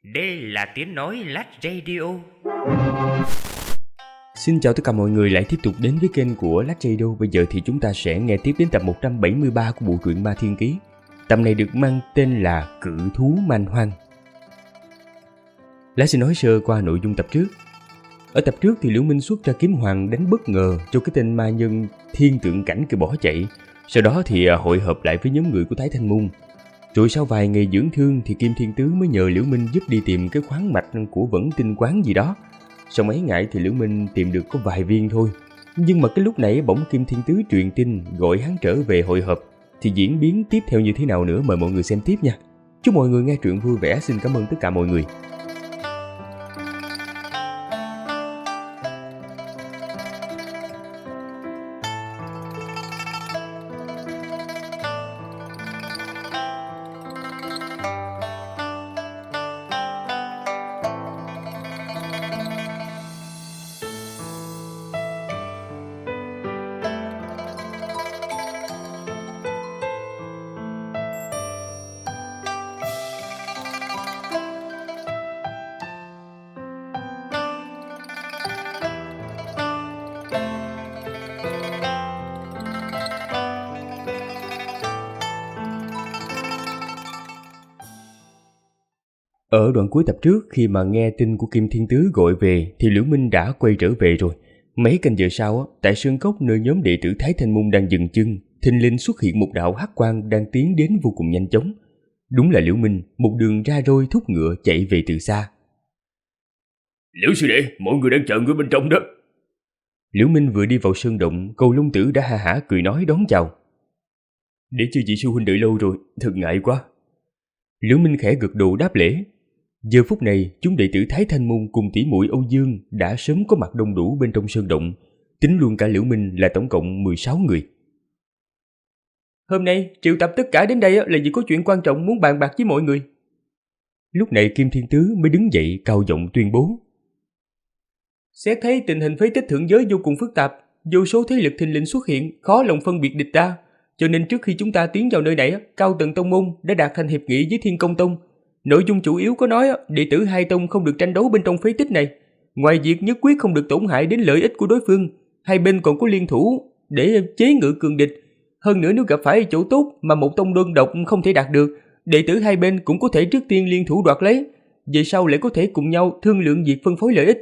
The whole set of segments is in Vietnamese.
Đây là tiếng nói Lách Radio. Xin chào tất cả mọi người lại tiếp tục đến với kênh của Lách Radio. Bây giờ thì chúng ta sẽ nghe tiếp đến tập 173 của bộ truyện Ma Thiên Ký. Tập này được mang tên là Cự Thú Man Hoang. Lát xin nói sơ qua nội dung tập trước. Ở tập trước thì Liễu Minh xuất ra kiếm hoàng đánh bất ngờ cho cái tên ma nhân Thiên Tượng Cảnh kia bỏ chạy. Sau đó thì hội hợp lại với nhóm người của Thái Thanh Môn. Rồi sau vài ngày dưỡng thương thì Kim Thiên Tứ mới nhờ Liễu Minh giúp đi tìm cái khoáng mạch của Vẫn Tinh Quán gì đó. Sau mấy ngày thì Liễu Minh tìm được có vài viên thôi. Nhưng mà cái lúc nãy bỗng Kim Thiên Tứ truyền tin gọi hắn trở về hội hợp. Thì diễn biến tiếp theo như thế nào nữa mời mọi người xem tiếp nha. Chúc mọi người nghe truyện vui vẻ. Xin cảm ơn tất cả mọi người. Ở đoạn cuối tập trước, khi mà nghe tin của Kim Thiên Tứ gọi về thì Liễu Minh đã quay trở về rồi. Mấy canh giờ sau, tại Sơn Cốc nơi nhóm đệ tử Thái Thanh Môn đang dừng chân, thình lình xuất hiện một đạo hắc quang đang tiến đến vô cùng nhanh chóng. Đúng là Liễu Minh, một đường ra roi thúc ngựa chạy về từ xa. Liễu sư đệ, mọi người đang chờ ngươi bên trong đó. Liễu Minh vừa đi vào sơn động, Cầu Long Tử đã ha hả cười nói đón chào. Để cho chị sư huynh đợi lâu rồi, thật ngại quá. Liễu Minh khẽ gật đầu đáp lễ. Giờ phút này, chúng đệ tử Thái Thanh Môn cùng tỷ muội Âu Dương đã sớm có mặt đông đủ bên trong sơn động, tính luôn cả Liễu Minh là tổng cộng 16 người. Hôm nay triệu tập tất cả đến đây là vì có chuyện quan trọng muốn bàn bạc với mọi người. Lúc này Kim Thiên Tứ mới đứng dậy cao giọng tuyên bố. Xét thấy tình hình phế tích thượng giới vô cùng phức tạp, vô số thế lực thình lình xuất hiện, khó lòng phân biệt địch ta, cho nên trước khi chúng ta tiến vào nơi này, Cao Tầng Tông Môn đã đạt thành hiệp nghị với Thiên Công Tông. Nội dung chủ yếu có nói đệ tử hai tông không được tranh đấu bên trong phế tích này. Ngoài việc nhất quyết không được tổn hại đến lợi ích của đối phương, hai bên còn có liên thủ để chế ngự cường địch. Hơn nữa nếu gặp phải chỗ tốt mà một tông đơn độc không thể đạt được, đệ tử hai bên cũng có thể trước tiên liên thủ đoạt lấy, về sau lại có thể cùng nhau thương lượng việc phân phối lợi ích.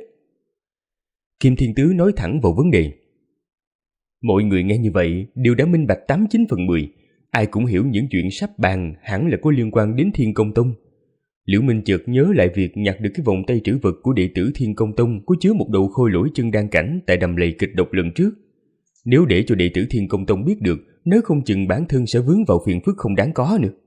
Kim Thiên Tứ nói thẳng vào vấn đề. Mọi người nghe như vậy đều đã minh bạch 89/10, ai cũng hiểu những chuyện sắp bàn hẳn là có liên quan đến Thiên Công Tông. Liễu Minh chợt nhớ lại việc nhặt được cái vòng tay trữ vật của đệ tử Thiên Công Tông có chứa một đầu khôi lỗi chân đan cảnh tại đầm lầy kịch độc lần trước. Nếu để cho đệ tử Thiên Công Tông biết được, nếu không chừng bản thân sẽ vướng vào phiền phức không đáng có nữa.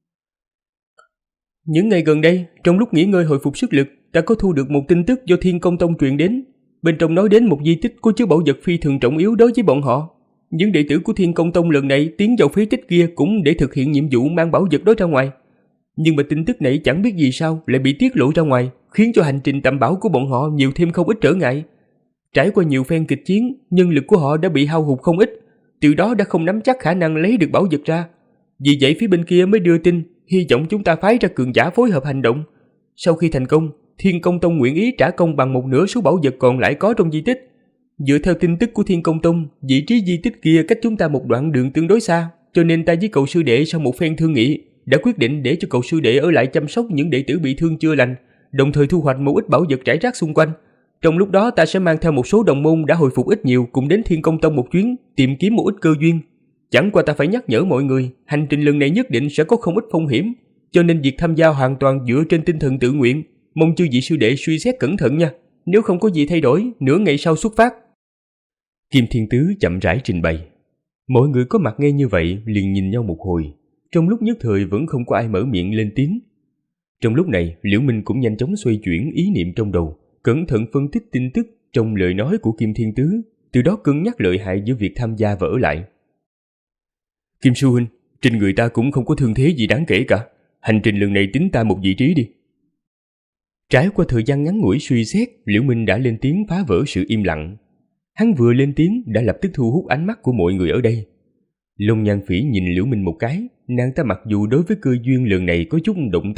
Những ngày gần đây, trong lúc nghỉ ngơi hồi phục sức lực, ta có thu được một tin tức do Thiên Công Tông truyền đến. Bên trong nói đến một di tích có chứa bảo vật phi thường trọng yếu đối với bọn họ. Những đệ tử của Thiên Công Tông lần này tiến vào phế tích kia cũng để thực hiện nhiệm vụ mang bảo vật đó ra ngoài. Nhưng mà tin tức này chẳng biết vì sao lại bị tiết lộ ra ngoài, khiến cho hành trình tầm bảo của bọn họ nhiều thêm không ít trở ngại. Trải qua nhiều phen kịch chiến, nhân lực của họ đã bị hao hụt không ít, từ đó đã không nắm chắc khả năng lấy được bảo vật ra. Vì vậy phía bên kia mới đưa tin, hy vọng chúng ta phái ra cường giả phối hợp hành động. Sau khi thành công, Thiên Công Tông nguyện ý trả công bằng một nửa số bảo vật còn lại có trong di tích. Dựa theo tin tức của Thiên Công Tông, vị trí di tích kia cách chúng ta một đoạn đường tương đối xa, cho nên ta với cậu sư đệ sau một phen thương nghị đã quyết định để cho cậu sư đệ ở lại chăm sóc những đệ tử bị thương chưa lành, đồng thời thu hoạch một ít bảo vật rải rác xung quanh. Trong lúc đó ta sẽ mang theo một số đồng môn đã hồi phục ít nhiều cùng đến Thiên Công Tông một chuyến, tìm kiếm một ít cơ duyên. Chẳng qua ta phải nhắc nhở mọi người, hành trình lần này nhất định sẽ có không ít phong hiểm, cho nên việc tham gia hoàn toàn dựa trên tinh thần tự nguyện. Mong chư vị sư đệ suy xét cẩn thận nha, nếu không có gì thay đổi, nửa ngày sau xuất phát. Kim Thiên Tứ chậm rãi trình bày. Mọi người có mặt nghe như vậy liền nhìn nhau một hồi, trong lúc nhất thời vẫn không có ai mở miệng lên tiếng. Trong lúc này, Liễu Minh cũng nhanh chóng xoay chuyển ý niệm trong đầu, cẩn thận phân tích tin tức trong lời nói của Kim Thiên Tứ, từ đó cân nhắc lợi hại giữa việc tham gia và ở lại. Kim sư huynh, trên người ta cũng không có thương thế gì đáng kể cả, hành trình lần này tính ta một vị trí đi. Trải qua thời gian ngắn ngủi suy xét, Liễu Minh đã lên tiếng phá vỡ sự im lặng. Hắn vừa lên tiếng đã lập tức thu hút ánh mắt của mọi người ở đây. Long Nhan Phỉ nhìn Liễu Minh một cái, nàng ta mặc dù đối với cơ duyên lần này có chút động tâm,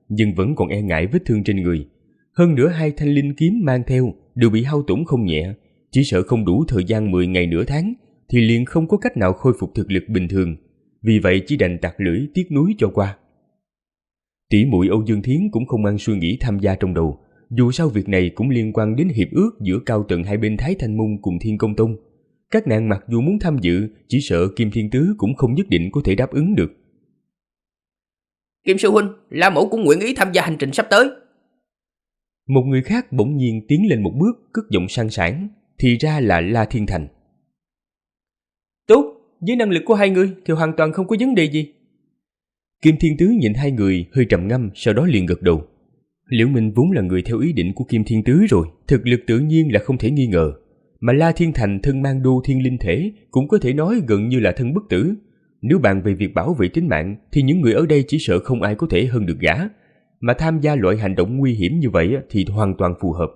nhưng vẫn còn e ngại vết thương trên người. Hơn nữa 2 thanh linh kiếm mang theo đều bị hao tổn không nhẹ, chỉ sợ không đủ thời gian 10 ngày nửa tháng thì liền không có cách nào khôi phục thực lực bình thường, vì vậy chỉ đành tặc lưỡi tiếc nuối cho qua. Tỷ muội Âu Dương Thiến cũng không mang suy nghĩ tham gia trong đầu, dù sao việc này cũng liên quan đến hiệp ước giữa cao tầng hai bên Thái Thanh Môn cùng Thiên Công Tông. Các nàng mặc dù muốn tham dự, chỉ sợ Kim Thiên Tứ cũng không nhất định có thể đáp ứng được. Kim sư huynh, La mẫu cũng nguyện ý tham gia hành trình sắp tới. Một người khác bỗng nhiên tiến lên một bước, cất giọng sang sảng, thì ra là La Thiên Thành. Tốt, với năng lực của hai người thì hoàn toàn không có vấn đề gì. Kim Thiên Tứ nhìn hai người hơi trầm ngâm, sau đó liền gật đầu. Liễu Minh vốn là người theo ý định của Kim Thiên Tứ rồi, thực lực tự nhiên là không thể nghi ngờ. Mà La Thiên Thành thân mang đô thiên linh thể cũng có thể nói gần như là thân bất tử. Nếu bàn về việc bảo vệ tính mạng thì những người ở đây chỉ sợ không ai có thể hơn được gã. Mà tham gia loại hành động nguy hiểm như vậy thì hoàn toàn phù hợp.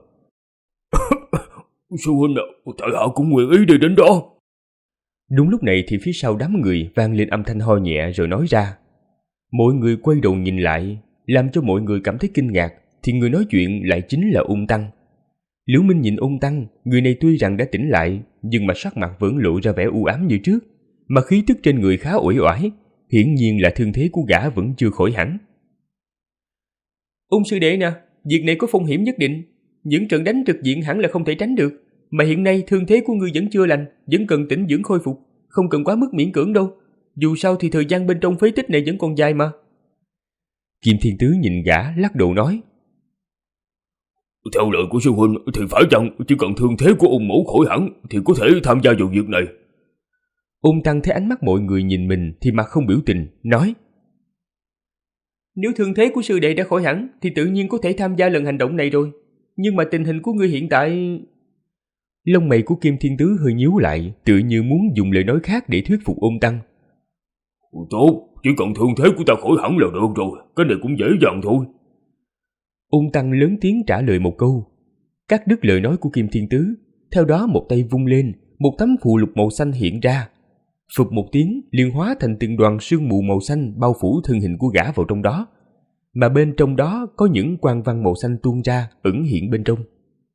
Sư huynh ạ, tại hạ cũng nguyện ý đi đến đó. Đúng lúc này thì phía sau đám người vang lên âm thanh ho nhẹ rồi nói ra. Mọi người quay đầu nhìn lại, làm cho mọi người cảm thấy kinh ngạc, thì người nói chuyện lại chính là Ung Tăng. Liễu Minh nhìn Ung Tăng, người này tuy rằng đã tỉnh lại, nhưng mà sắc mặt vẫn lộ ra vẻ u ám như trước, mà khí tức trên người khá uể oải, hiển nhiên là thương thế của gã vẫn chưa khỏi hẳn. Ung sư đệ nè, việc này có phong hiểm nhất định, những trận đánh trực diện hẳn là không thể tránh được, mà hiện nay thương thế của ngươi vẫn chưa lành, vẫn cần tĩnh dưỡng khôi phục, không cần quá mức miễn cưỡng đâu, dù sao thì thời gian bên trong phế tích này vẫn còn dài mà. Kim Thiên Tứ nhìn gã lắc đầu nói. Theo lời của sư huynh thì phải chăng chỉ cần thương thế của Ung mẫu khỏi hẳn thì có thể tham gia vào việc này? Ung Tăng thấy ánh mắt mọi người nhìn mình thì mặt không biểu tình, nói. Nếu thương thế của sư đệ đã khỏi hẳn thì tự nhiên có thể tham gia lần hành động này rồi. Nhưng mà tình hình của ngươi hiện tại... Lông mày của Kim Thiên Tứ hơi nhíu lại, tự như muốn dùng lời nói khác để thuyết phục Ung Tăng. Tốt, chỉ cần thương thế của ta khỏi hẳn là được rồi, cái này cũng dễ dàng thôi. Ung Tăng lớn tiếng trả lời một câu, cắt đứt lời nói của Kim Thiên Tứ, theo đó một tay vung lên, một tấm phù lục màu xanh hiện ra. Phụt một tiếng, liền hóa thành từng đoàn sương mù màu xanh bao phủ thân hình của gã vào trong đó, mà bên trong đó có những quang văn màu xanh tuôn ra, ẩn hiện bên trong.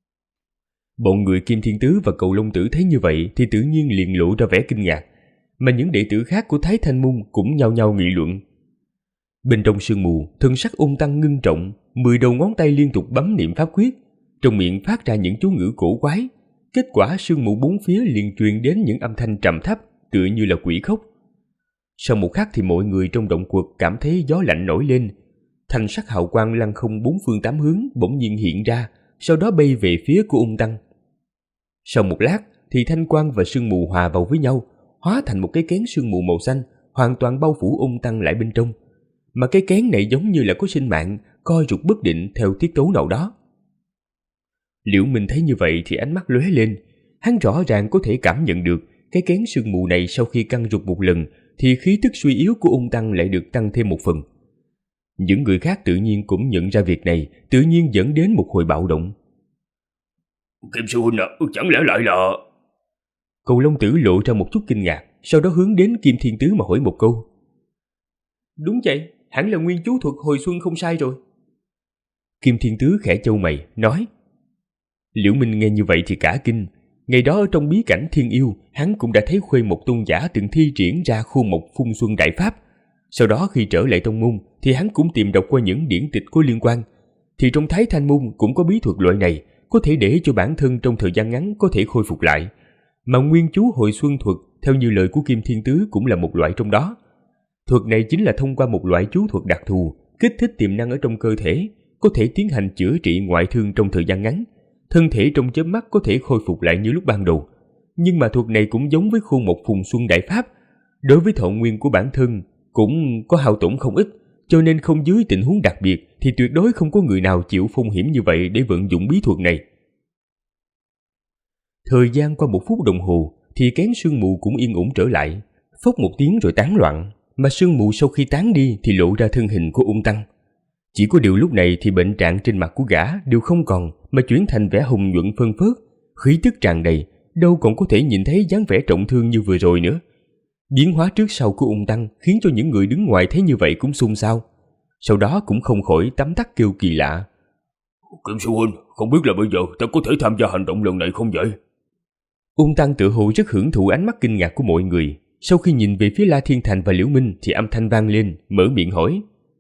Bọn người Kim Thiên Tứ và Cầu Long Tử thấy như vậy thì tự nhiên liền lộ ra vẻ kinh ngạc, mà những đệ tử khác của Thái Thanh Môn cũng nhao nhao nghị luận. Bên trong sương mù, thân sắc Ung Tăng ngưng trọng, 10 đầu ngón tay liên tục bấm niệm pháp quyết, trong miệng phát ra những chú ngữ cổ quái. Kết quả sương mù bốn phía liền truyền đến những âm thanh trầm thấp, tựa như là quỷ khóc. Sau một khắc thì mọi người trong động quật cảm thấy gió lạnh nổi lên, thanh sắc hào quang lăng không bốn phương tám hướng bỗng nhiên hiện ra, sau đó bay về phía của Ung Tăng. Sau một lát thì thanh quang và sương mù hòa vào với nhau, hóa thành một cái kén sương mù màu xanh, hoàn toàn bao phủ Ung Tăng lại bên trong. Mà cái kén này giống như là có sinh mạng, co rụt bất định theo tiết tấu nào đó. Liễu Minh thấy như vậy thì ánh mắt lóe lên, hắn rõ ràng có thể cảm nhận được cái kén sương mù này sau khi căng rụt một lần thì khí tức suy yếu của Ung Tăng lại được tăng thêm một phần. Những người khác tự nhiên cũng nhận ra việc này, tự nhiên dẫn đến một hồi bạo động. Kim sư huynh chẳng lẽ lại là... Cầu Long Tử lộ ra một chút kinh ngạc, sau đó hướng đến Kim Thiên Tứ mà hỏi một câu. Đúng vậy, hẳn là nguyên chú thuật hồi xuân không sai rồi. Kim Thiên Tứ khẽ chau mày, nói. Liễu Minh nghe như vậy thì cả kinh. Ngày đó ở trong bí cảnh Thiên Yêu, hắn cũng đã thấy Khuê Mộc tôn giả từng thi triển ra khu mộc phun xuân đại pháp. Sau đó khi trở lại tông môn thì hắn cũng tìm đọc qua những điển tịch có liên quan. Thì trong Thái Thanh môn cũng có bí thuật loại này, có thể để cho bản thân trong thời gian ngắn có thể khôi phục lại. Mà nguyên chú hồi xuân thuật, theo như lời của Kim Thiên Tứ, cũng là một loại trong đó. Thuật này chính là thông qua một loại chú thuật đặc thù, kích thích tiềm năng ở trong cơ thể, có thể tiến hành chữa trị ngoại thương trong thời gian ngắn. Thân thể trong chớp mắt có thể khôi phục lại như lúc ban đầu. Nhưng mà thuật này cũng giống với khuôn một phùng xuân đại pháp. Đối với thọ nguyên của bản thân cũng có hao tổn không ít, cho nên không dưới tình huống đặc biệt thì tuyệt đối không có người nào chịu phong hiểm như vậy để vận dụng bí thuật này. Thời gian qua 1 phút đồng hồ thì kén sương mù cũng yên ổn trở lại, phốc một tiếng rồi tán loạn, mà sương mù sau khi tán đi thì lộ ra thân hình của Ung Tăng. Chỉ có điều lúc này thì bệnh trạng trên mặt của gã đều không còn, mà chuyển thành vẻ hùng nhuận phân phớt, khí tức tràn đầy, đâu còn có thể nhìn thấy dáng vẻ trọng thương như vừa rồi nữa. Biến hóa trước sau của Ung Tăng khiến cho những người đứng ngoài thấy như vậy cũng xôn xao. sau đó cũng không khỏi tấm tắc kêu kỳ lạ. Kim sư huynh, không biết là bây giờ ta có thể tham gia hành động lần này không vậy? Ung Tăng tự hồ rất hưởng thụ ánh mắt kinh ngạc của mọi người. Sau khi nhìn về phía La Thiên Thành và Liễu Minh thì âm thanh vang lên, mở miệng hỏi.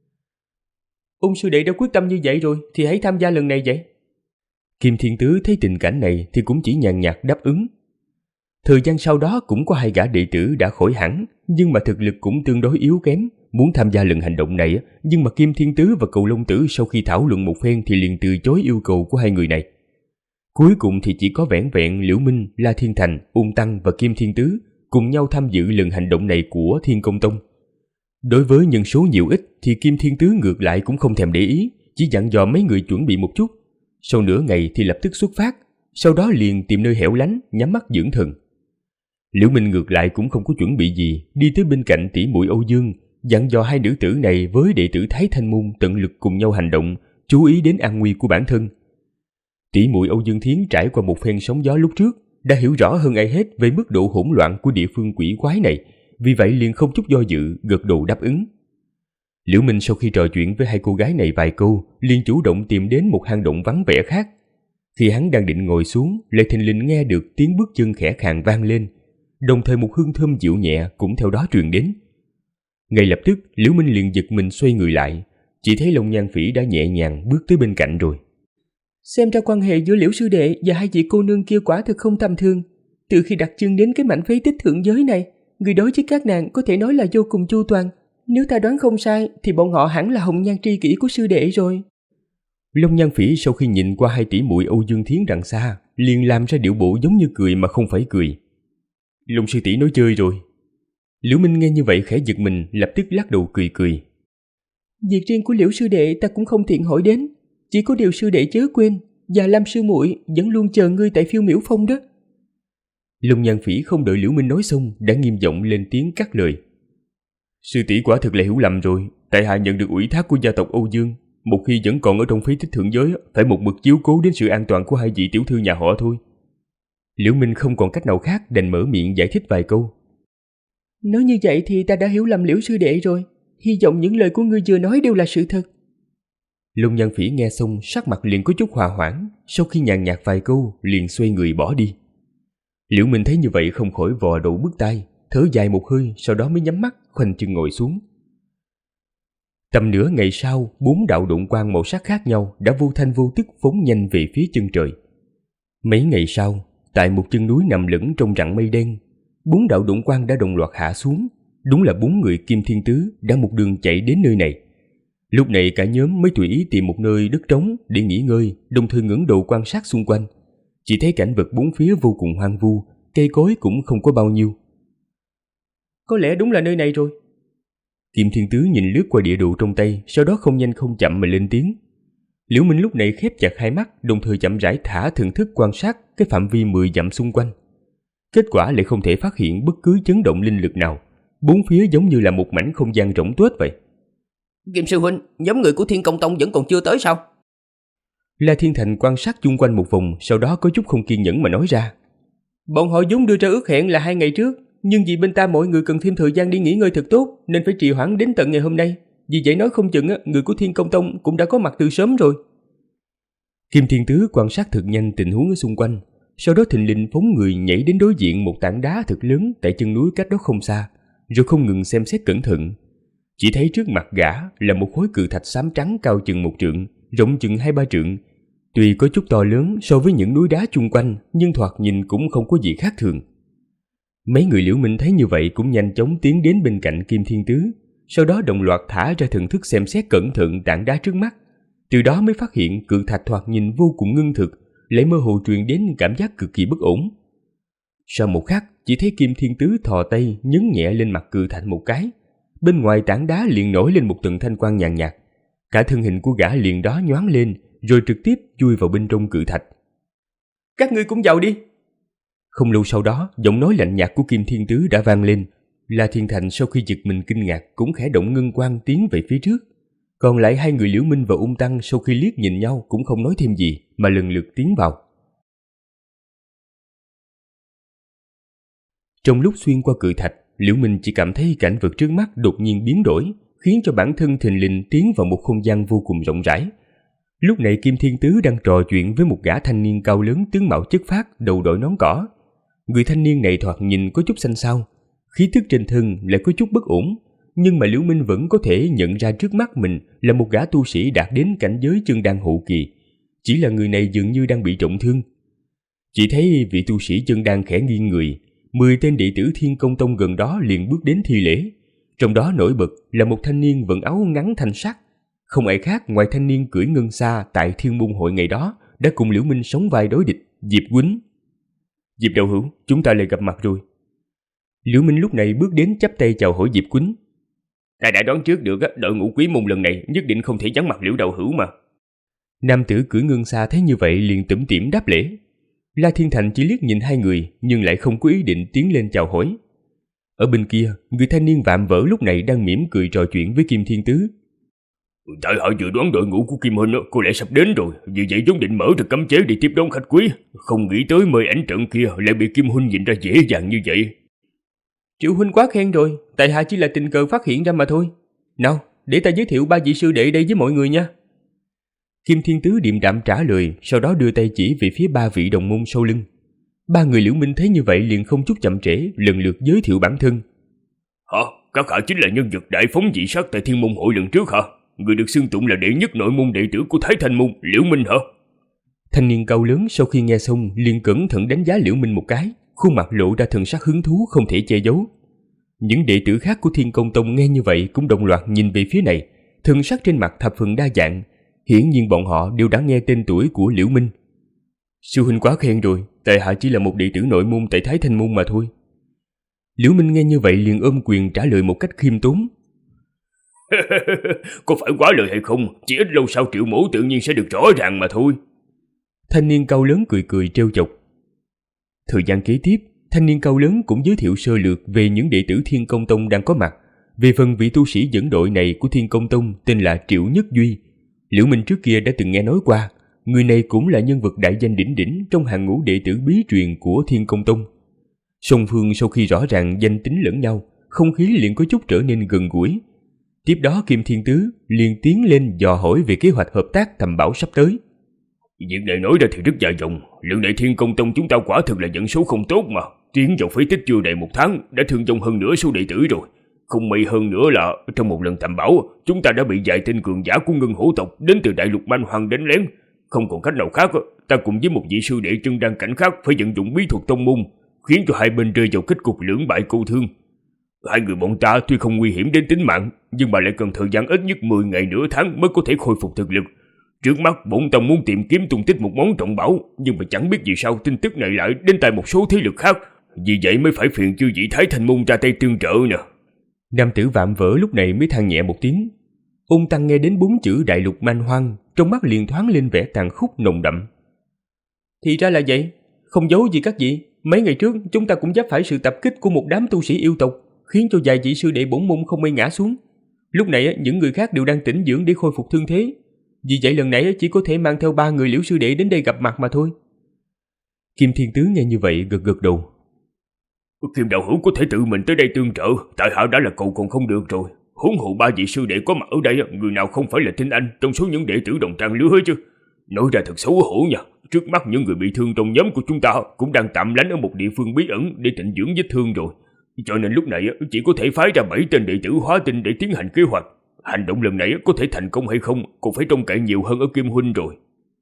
Ung sư đệ đã quyết tâm như vậy rồi thì hãy tham gia lần này vậy. Kim Thiên Tứ thấy tình cảnh này thì cũng chỉ nhàn nhạt đáp ứng. Thời gian sau đó cũng có 2 gã đệ tử đã khỏi hẳn, nhưng mà thực lực cũng tương đối yếu kém, muốn tham gia lần hành động này, nhưng mà Kim Thiên Tứ và Cầu Long Tử sau khi thảo luận một phen thì liền từ chối yêu cầu của 2 người này. Cuối cùng thì chỉ có vẻn vẹn Liễu Minh, La Thiên Thành, Ung Tăng và Kim Thiên Tứ cùng nhau tham dự lần hành động này của Thiên Công Tông. Đối với nhân số nhiều ít thì Kim Thiên Tứ ngược lại cũng không thèm để ý, chỉ dặn dò mấy người chuẩn bị một chút. Sau nửa ngày thì lập tức xuất phát, sau đó liền tìm nơi hẻo lánh nhắm mắt dưỡng thần. Liễu Minh ngược lại cũng không có chuẩn bị gì, đi tới bên cạnh tỷ muội Âu Dương, dặn dò 2 nữ tử này với đệ tử Thái Thanh Môn tận lực cùng nhau hành động, chú ý đến an nguy của bản thân. Tỷ muội Âu Dương Thiến trải qua một phen sóng gió lúc trước, đã hiểu rõ hơn ai hết về mức độ hỗn loạn của địa phương quỷ quái này, vì vậy liền không chút do dự gật đầu đáp ứng. Liễu Minh sau khi trò chuyện với 2 cô gái này vài câu, liền chủ động tìm đến một hang động vắng vẻ khác. Khi hắn đang định ngồi xuống, lại thình lình nghe được tiếng bước chân khẽ khàng vang lên, đồng thời một hương thơm dịu nhẹ cũng theo đó truyền đến. Ngay lập tức, Liễu Minh liền giật mình xoay người lại, chỉ thấy Long Nhan Phỉ đã nhẹ nhàng bước tới bên cạnh rồi. Xem ra quan hệ giữa Liễu sư đệ và 2 vị cô nương kia quả thực không tầm thường. Từ khi đặt chân đến cái mảnh phế tích thượng giới này, người đối với các nàng có thể nói là vô cùng chu toàn. Nếu ta đoán không sai thì bọn họ hẳn là hồng nhan tri kỷ của sư đệ rồi. Long Nhan Phỉ sau khi nhìn qua 2 tỷ muội Âu Dương Thiến đằng xa, liền làm ra điệu bộ giống như cười mà không phải cười. Long sư tỷ nói chơi rồi. Liễu Minh nghe như vậy khẽ giật mình, lập tức lắc đầu cười cười. Việc riêng của Liễu sư đệ ta cũng không tiện hỏi đến, chỉ có điều sư đệ chớ quên, và Lam sư muội vẫn luôn chờ ngươi tại Phiêu Miểu Phong đó. Long Nhan Phỉ không đợi Liễu Minh nói xong đã nghiêm giọng lên tiếng cắt lời. Sư tỷ quả thực là hiểu lầm rồi, tại hạ nhận được ủy thác của gia tộc Âu Dương, một khi vẫn còn ở trong phế tích thượng giới phải một mực chiếu cố đến sự an toàn của 2 vị tiểu thư nhà họ thôi. Liễu Minh không còn cách nào khác đành mở miệng giải thích vài câu. Nói như vậy thì ta đã hiểu lầm Liễu sư đệ rồi, hy vọng những lời của ngươi vừa nói đều là sự thật. Long Nhan Phỉ nghe xong sắc mặt liền có chút hòa hoãn, sau khi nhàn nhạt vài câu liền xoay người bỏ đi. Liễu Minh thấy như vậy không khỏi vò đầu bứt tai, thở dài một hơi, sau đó mới nhắm mắt khoanh chân ngồi xuống. Tầm nửa ngày sau, 4 đạo độn quang màu sắc khác nhau đã vô thanh vô tức phóng nhanh về phía chân trời. Mấy ngày sau, tại một chân núi nằm lẫn trong rặng mây đen, 4 đạo độn quang đã đồng loạt hạ xuống. Đúng là 4 người Kim Thiên Tứ đã một đường chạy đến nơi này. Lúc này cả nhóm mới tùy ý tìm một nơi đất trống để nghỉ ngơi, đồng thời ngẩng đầu quan sát xung quanh. Chỉ thấy cảnh vật bốn phía vô cùng hoang vu, cây cối cũng không có bao nhiêu. Có lẽ đúng là nơi này rồi. Kim Thiên Tứ nhìn lướt qua địa đồ trong tay, sau đó không nhanh không chậm mà lên tiếng. Liễu Minh lúc này khép chặt hai mắt, đồng thời chậm rãi thả thần thức quan sát cái phạm vi 10 dặm xung quanh. Kết quả lại không thể phát hiện bất cứ chấn động linh lực nào, bốn phía giống như là một mảnh không gian rỗng tuếch vậy. Kim sư huynh, nhóm người của Thiên Công Tông vẫn còn chưa tới sao? La Thiên Thành quan sát chung quanh một vòng, sau đó có chút không kiên nhẫn mà nói ra. Bọn họ vốn đưa ra ước hẹn là 2 ngày trước, nhưng vì bên ta mọi người cần thêm thời gian đi nghỉ ngơi thật tốt nên phải trì hoãn đến tận ngày hôm nay. Vì vậy nói không chừng người của Thiên Công Tông cũng đã có mặt từ sớm rồi. Kim Thiên Tứ quan sát thật nhanh tình huống ở xung quanh, sau đó thình lình phóng người nhảy đến đối diện một tảng đá thật lớn tại chân núi cách đó không xa, rồi không ngừng xem xét cẩn thận. Chỉ thấy trước mặt gã là một khối cự thạch xám trắng cao chừng 1 trượng, rộng chừng 2-3 trượng. Tuy có chút to lớn so với những núi đá chung quanh, nhưng thoạt nhìn cũng không có gì khác thường. Mấy người Liễu Minh thấy như vậy cũng nhanh chóng tiến đến bên cạnh Kim Thiên Tứ, sau đó đồng loạt thả ra thần thức xem xét cẩn thận tảng đá trước mắt. Từ đó mới phát hiện cự thạch thoạt nhìn vô cùng ngưng thực, lại mơ hồ truyền đến cảm giác cực kỳ bất ổn. Sau một khắc, chỉ thấy Kim Thiên Tứ thò tay nhấn nhẹ lên mặt cự thạch một cái. Bên ngoài tảng đá liền nổi lên một tầng thanh quang nhàn nhạt. Cả thân hình của gã liền đó nhoáng lên, rồi trực tiếp chui vào bên trong cự thạch. Các ngươi cũng vào đi. Không lâu sau đó, giọng nói lạnh nhạt của Kim Thiên Tứ đã vang lên. La Thiên Thành sau khi giật mình kinh ngạc cũng khẽ động ngân quang tiến về phía trước. Còn lại 2 người Liễu Minh và Ung Tăng sau khi liếc nhìn nhau cũng không nói thêm gì mà lần lượt tiến vào. Trong lúc xuyên qua cự thạch, Liễu Minh chỉ cảm thấy cảnh vật trước mắt đột nhiên biến đổi, khiến cho bản thân thình lình tiến vào một không gian vô cùng rộng rãi. Lúc này Kim Thiên Tứ đang trò chuyện với một gã thanh niên cao lớn tướng mạo chất phác, đầu đội nón cỏ. Người thanh niên này thoạt nhìn có chút xanh xao, khí tức trên thân lại có chút bất ổn, nhưng mà Liễu Minh vẫn có thể nhận ra trước mắt mình là một gã tu sĩ đạt đến cảnh giới chân đan hậu kỳ. Chỉ là người này dường như đang bị trọng thương. Chỉ thấy vị tu sĩ chân đan khẽ nghiêng người, 10 tên đệ tử Thiên Công Tông gần đó liền bước đến thi lễ. Trong đó nổi bật là một thanh niên vận áo ngắn thanh sắc. Không ai khác ngoài thanh niên cưỡi ngân xa tại Thiên Môn hội ngày đó đã cùng Liễu Minh sóng vai đối địch, Diệp Quýnh. Diệp đạo hữu, chúng ta lại gặp mặt rồi. Liễu Minh lúc này bước đến chắp tay chào hỏi Diệp Quýnh. Ta đã đoán trước được đội ngũ Quý Môn lần này nhất định không thể vắng mặt Liễu đạo hữu mà. Nam tử cưỡi ngân xa thấy như vậy liền tủm tỉm đáp lễ. La Thiên Thành chỉ liếc nhìn hai người nhưng lại không có ý định tiến lên chào hỏi. Ở bên kia, người thanh niên vạm vỡ lúc này đang mỉm cười trò chuyện với Kim Thiên Tứ. Tại hạ dự đoán đội ngũ của Kim Huynh có lẽ sắp đến rồi, vì vậy vốn định mở ra cấm chế để tiếp đón khách quý, không nghĩ tới mời ảnh trận kia lại bị Kim Huynh nhìn ra dễ dàng như vậy. Triệu huynh quá khen rồi, tại hạ chỉ là tình cờ phát hiện ra mà thôi. Nào, để ta giới thiệu ba vị sư đệ đây với mọi người nha. Kim Thiên Tứ điềm đạm trả lời, sau đó đưa tay chỉ về phía ba vị đồng môn sau lưng. Ba người Liễu Minh thấy như vậy liền không chút chậm trễ, lần lượt giới thiệu bản thân. Hả? Các hạ chính là nhân vật đại phóng dị sát tại Thiên Môn hội lần trước hả? Người được xưng tụng là đệ nhất nội môn đệ tử của Thái Thanh môn, Liễu Minh hả? Thanh niên cao lớn sau khi nghe xong liền cẩn thận đánh giá Liễu Minh một cái, khuôn mặt lộ ra thần sắc hứng thú không thể che giấu. Những đệ tử khác của Thiên Công Tông nghe như vậy cũng đồng loạt nhìn về phía này, thần sắc trên mặt thập phần đa dạng. Hiển nhiên bọn họ đều đã nghe tên tuổi của Liễu Minh. Sư huynh quá khen rồi, tại hạ chỉ là một đệ tử nội môn tại Thái Thanh môn mà thôi. Liễu Minh nghe như vậy liền ôm quyền trả lời một cách khiêm tốn. Có phải quá lời hay không? Chỉ ít lâu sau Triệu mỗ tự nhiên sẽ được rõ ràng mà thôi. Thanh niên cao lớn cười cười trêu chọc. Thời gian kế tiếp, thanh niên cao lớn cũng giới thiệu sơ lược về những đệ tử Thiên Công Tông đang có mặt. Về phần vị tu sĩ dẫn đội này của Thiên Công Tông tên là Triệu Nhất Duy, Liễu Minh trước kia đã từng nghe nói qua. Người này cũng là nhân vật đại danh đỉnh đỉnh trong hàng ngũ đệ tử bí truyền của Thiên Công Tông. Song phương sau khi rõ ràng danh tính lẫn nhau, không khí liền có chút trở nên gần gũi. Tiếp đó Kim Thiên Tứ liền tiến lên dò hỏi về kế hoạch hợp tác tầm bảo sắp tới. Việc này nói ra thì rất dài dòng. Lần này Thiên Công Tông chúng ta quả thực là dẫn số không tốt mà. Tiến vào phế tích chưa đầy 1 tháng đã thương vong hơn nửa số đệ tử rồi. Không may hơn nữa là trong một lần tầm bảo, chúng ta đã bị vài tên cường giả của Ngân Hổ tộc đến từ đại lục Man Hoang đánh lén. Không còn cách nào khác, ta cùng với một vị sư đệ chân đan cảnh khác phải vận dụng bí thuật tông môn, khiến cho hai bên rơi vào kết cục lưỡng bại câu thương. Hai người bọn ta tuy không nguy hiểm đến tính mạng, nhưng mà lại cần thời gian ít nhất 10 ngày nửa tháng mới có thể khôi phục thực lực. Trước mắt bổn tông muốn tìm kiếm tung tích một món trọng bảo, nhưng mà chẳng biết vì sao tin tức này lại đến tai một số thế lực khác. Vì vậy mới phải phiền chư vị Thái Thanh môn ra tay tương trợ nè. Nam tử vạm vỡ lúc này mới than nhẹ một tiếng. Ôn Tăng nghe đến 4 chữ đại lục Man Hoang, trong mắt liền thoáng lên vẻ tàn khốc nồng đậm. Thì ra là vậy, không giấu gì các vị, mấy ngày trước chúng ta cũng giáp phải sự tập kích của một đám tu sĩ yêu tộc, khiến cho vài vị sư đệ bổn môn không may ngã xuống. Lúc này những người khác đều đang tĩnh dưỡng để khôi phục thương thế. Vì vậy lần này chỉ có thể mang theo 3 người Liễu sư đệ đến đây gặp mặt mà thôi. Kim Thiên Tứ nghe như vậy gật gật đầu. Kim đạo hữu có thể tự mình tới đây tương trợ, tại hạ đã là cầu còn không được rồi. Huống hộ 3 vị sư đệ có mặt ở đây, người nào không phải là tinh anh trong số những đệ tử đồng trang lứa chứ. Nói ra thật xấu hổ nha. Trước mắt những người bị thương trong nhóm của chúng ta cũng đang tạm lánh ở một địa phương bí ẩn để tịnh dưỡng vết thương rồi. Cho nên lúc này chỉ có thể phái ra 7 tên đệ tử hóa tinh để tiến hành kế hoạch. Hành động lần này có thể thành công hay không cũng phải trông cậy nhiều hơn ở Kim huynh rồi.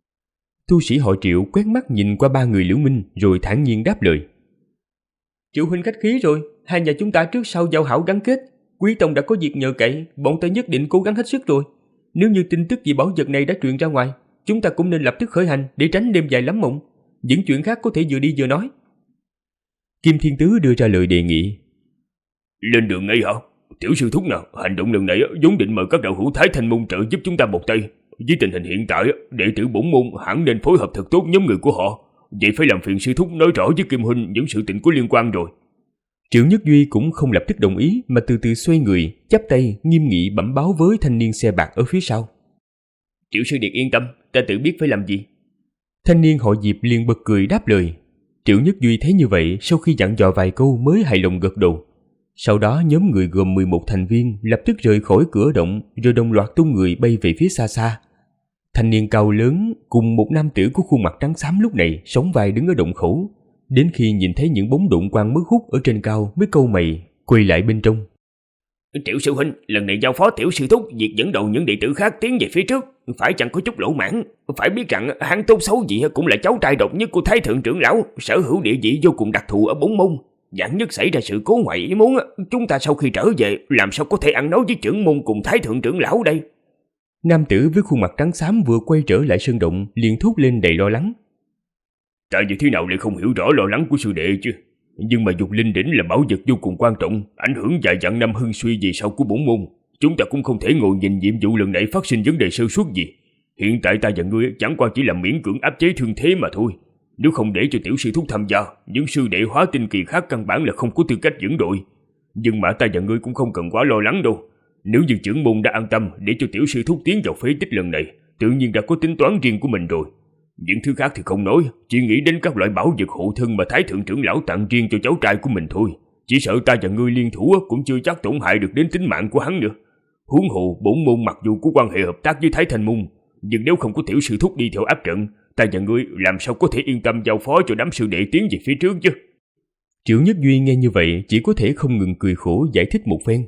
Tu sĩ họ Triệu quét mắt nhìn qua 3 người Liễu Minh rồi thản nhiên đáp lời. Triệu huynh khách khí rồi, hai nhà chúng ta trước sau giao hảo gắn kết. Quý tông đã có việc nhờ cậy, bọn ta nhất định cố gắng hết sức rồi. Nếu như tin tức về bảo vật này đã truyền ra ngoài, chúng ta cũng nên lập tức khởi hành để tránh đêm dài lắm mộng. Những chuyện khác có thể vừa đi vừa nói. Kim Thiên Tứ đưa ra lời đề nghị. Lên đường ngay hả? Tiểu sư thúc nào, hành động lần này vốn định mời các đạo hữu Thái Thanh môn trợ giúp chúng ta một tay. Với tình hình hiện tại, đệ tử bổn môn hẳn nên phối hợp thật tốt nhóm người của họ. Vậy phải làm phiền sư thúc nói rõ với Kim huynh những sự tình có liên quan rồi. Triệu Nhất Duy cũng không lập tức đồng ý mà từ từ xoay người, chắp tay nghiêm nghị bẩm báo với thanh niên xe bạc ở phía sau. Triệu sư điệt yên tâm, ta tự biết phải làm gì. Thanh niên họ Diệp liền bật cười đáp lời. Triệu Nhất Duy thấy như vậy, sau khi dặn dò vài câu mới hài lòng gật đầu. Sau đó nhóm người gồm 11 thành viên lập tức rời khỏi cửa động, rồi đồng loạt tung người bay về phía xa xa. Thanh niên cao lớn cùng một nam tử có khuôn mặt trắng xám lúc này sóng vai đứng ở động khẩu, đến khi nhìn thấy những bóng độn quang mất hút ở trên cao mới cau mày quay lại bên trong. Triệu sư huynh, lần này giao phó tiểu sư thúc việc dẫn đầu những đệ tử khác tiến về phía trước, phải chăng có chút lỗ mãn? Phải biết rằng hắn tốt xấu gì cũng là cháu trai độc nhất của Thái thượng trưởng lão, sở hữu địa vị vô cùng đặc thù ở bốn môn. Vạn nhất xảy ra sự cố ngoại ý muốn, chúng ta sau khi trở về làm sao có thể ăn nói với trưởng môn cùng Thái thượng trưởng lão đây? Nam tử với khuôn mặt trắng xám vừa quay trở lại sơn động liền thốt lên đầy lo lắng. Ta như thế nào lại không hiểu rõ lo lắng của sư đệ chứ? Nhưng mà dục linh đỉnh là bảo vật vô cùng quan trọng, ảnh hưởng vài vạn năm hưng suy về sau của bổn môn. Chúng ta cũng không thể ngồi nhìn nhiệm vụ lần này phát sinh vấn đề sơ suất gì. Hiện tại ta và ngươi chẳng qua chỉ là miễn cưỡng áp chế thương thế mà thôi. Nếu không để cho tiểu sư thúc tham gia, những sư đệ hóa tinh kỳ khác căn bản là không có tư cách dẫn đội. Nhưng mà ta và ngươi cũng không cần quá lo lắng đâu. Nếu như trưởng môn đã an tâm để cho tiểu sư thúc tiến vào phế tích lần này, tự nhiên đã có tính toán riêng của mình rồi. Những thứ khác thì không nói, chỉ nghĩ đến các loại bảo vật hộ thân mà Thái thượng trưởng lão tặng riêng cho cháu trai của mình thôi. Chỉ sợ ta và ngươi liên thủ cũng chưa chắc tổn hại được đến tính mạng của hắn nữa. Huống hồ bổn môn mặc dù có quan hệ hợp tác với Thái Thanh môn, nhưng nếu không có tiểu sư thúc đi theo áp trận, ta và ngươi làm sao có thể yên tâm giao phó cho đám sư đệ tiến về phía trước chứ? Triệu Nhất Duy nghe như vậy chỉ có thể không ngừng cười khổ giải thích một phen.